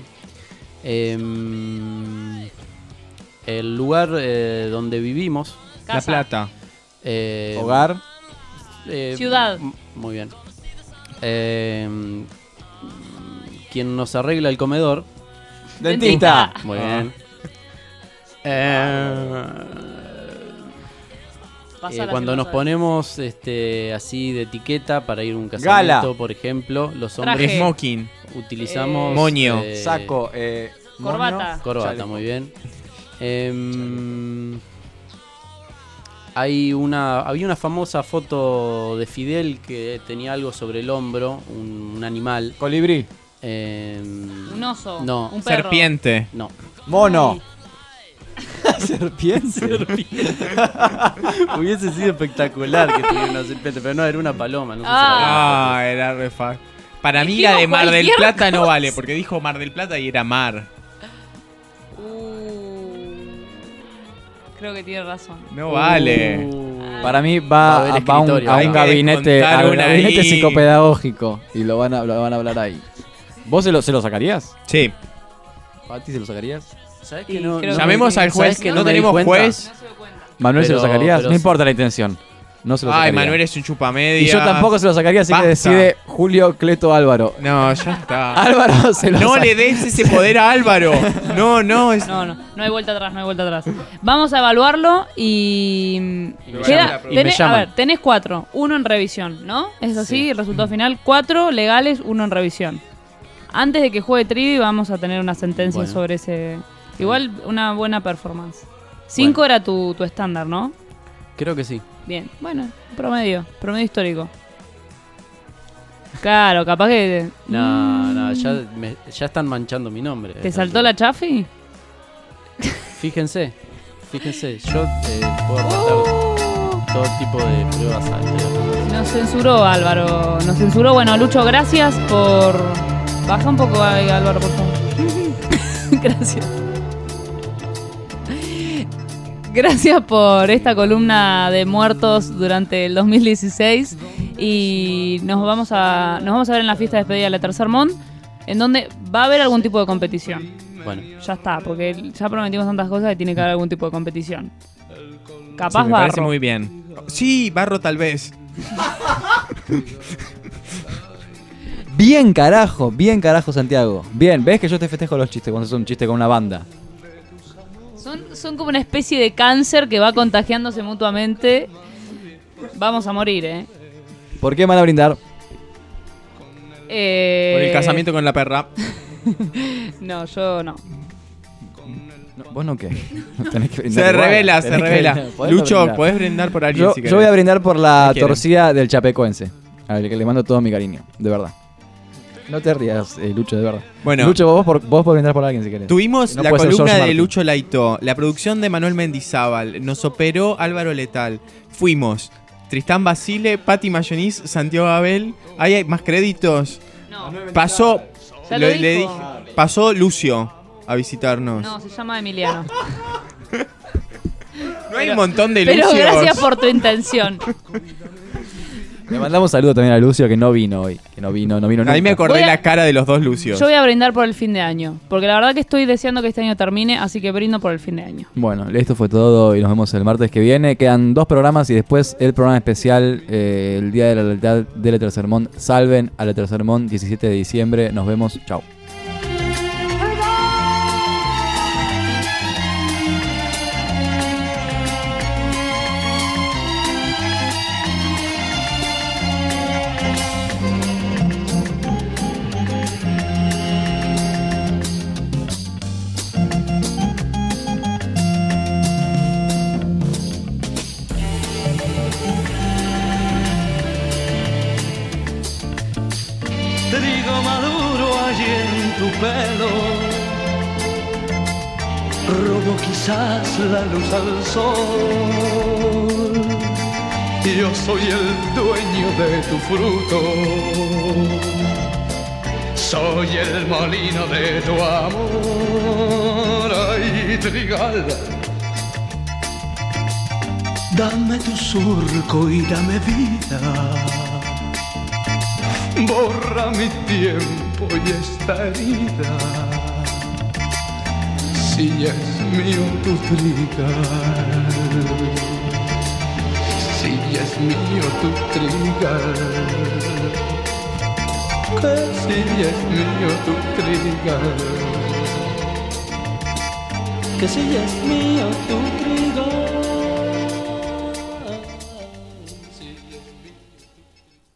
Em, el lugar eh, donde vivimos. La Casa. Plata. eh, Hogar. eh, Ciudad. m- Muy bien. Em, quien nos arregla el comedor. Dentista. Muy Ah. bien. Eh, Pasala, eh, si cuando lo nos sabes. ponemos este, así de etiqueta para ir a un casamiento, Gala. por ejemplo, los Traje. hombres Smoking. utilizamos... Eh, Moño. eh, Saco. Eh, Corbata. moño, Corbata, chaleco. muy bien. Em, hay una, había una famosa foto de Fidel que tenía algo sobre el hombro, un, un animal. Colibrí. Em, Un oso. No. Un perro. Serpiente. No. Mono. Serpiente. Hubiese sido espectacular que tuviera una serpiente, pero no, era una paloma. No sé si Ah, era re fa- Para mí la Dijimos de Mar del cualquier Plata no cosa. vale, porque dijo Mar del Plata y era mar. Uh, creo que tiene razón. No vale. Uh, Para mí Va a va, haber va a un, escritorio. a Hay un que gabinete, descontar a un una gabinete ahí. psicopedagógico y lo van a, lo van a hablar ahí. ¿Vos se lo, se lo sacarías? Sí. ¿A ti se lo sacarías? ¿Sabes Y que no? creo no que- Llamemos al ¿sabes juez, que que no no me di tenemos cuenta? juez. ¿Manuel se lo Pero- sacarías? pero No sí. importa la intención. No se lo Ay, sacaría. Manuel es un chupamedia. Y yo tampoco se lo sacaría, así Basta. que decide Julio Cleto Álvaro. No, ya está. Álvaro se lo No saca. le des ese poder a Álvaro. No, no. Es... No, no, no hay vuelta atrás, no hay vuelta atrás. Vamos a evaluarlo y. Y me queda- llaman. Y me tenés, a llaman. ver, tenés cuatro, uno en revisión, ¿no? Es así, Sí. resultado final, cuatro legales, uno en revisión. Antes de que juegue Trivi vamos a tener una sentencia Bueno. sobre ese. Igual una buena performance. Cinco era tu, tu estándar, ¿no? Creo que sí. Bien, bueno, promedio, promedio histórico. Claro, capaz que. No, no, ya, me- ya están manchando mi nombre. ¿Te saltó la chafi? Fíjense, fíjense, yo eh, puedo aportar todo tipo de pruebas al teléfono. Nos censuró Álvaro, nos censuró. Bueno, Lucho, gracias por... Baja un poco ahí, Álvaro, por favor. Gracias. Gracias por esta columna de muertos durante el dos mil dieciséis y nos vamos a nos vamos a ver en la fiesta de despedida de la Tercer Mont, en donde va a haber algún tipo de competición. Bueno, Ya está, porque ya prometimos tantas cosas que tiene que haber algún tipo de competición. Capaz Sí, me barro. parece muy bien. Sí, barro tal vez. Bien carajo, bien carajo Santiago. Bien, ¿ves que yo te festejo los chistes cuando es un chiste con una banda? Son, son como una especie de cáncer que va contagiándose mutuamente. Vamos a morir, ¿eh? ¿Por qué van a brindar? Eh, Por el casamiento con la perra. No, yo no. No, ¿Vos no qué? Tenés que brindar Se igual, revela, se tenés que revela. brindar. ¿Podés no Lucho, brindar? podés brindar por alguien Yo, si yo querés. voy a brindar por la ¿Qué quieren? torcida del chapecoense, al que le mando todo mi cariño, de verdad. No te rías, eh, Lucho, de verdad. Bueno. Lucho, vos, por, vos podés brindar por alguien si querés. Tuvimos No la puede ser columna George de Martin. Lucho Laito, la producción de Manuel Mendizábal, nos operó Álvaro Letal. Fuimos Tristán Basile, Patti Mayonís, Santiago Abel. Ahí hay más créditos. No. Pasó, Ya lo le- le dijo. dije- pasó Lucio a visitarnos. No, se llama Emiliano. No hay un montón de Pero Lucios. gracias por tu intención. Le mandamos un saludo también a Lucio, que no vino hoy. Que no vino, no vino nunca. Ahí me acordé Voy a- la cara de los dos Lucios. Yo voy a brindar por el fin de año. Porque la verdad que estoy deseando que este año termine, así que brindo por el fin de año. Bueno, esto fue todo y nos vemos el martes que viene. Quedan dos programas y después el programa especial, eh, el Día de la Lealtad de Letter Sermón. Salven a Letter Sermón, diecisiete de diciembre. Nos vemos. Chau. Trigo maduro allí en tu pelo, robo quizás la luz al sol. Yo soy el dueño de tu fruto, soy el molino de tu amor. Ay, trigal, dame tu surco y dame vida. Borra mi tiempo y esta herida. Si es mío tu trigal, si es mío tu trigal, que si es mío tu trigal, que si es mío tu trigal.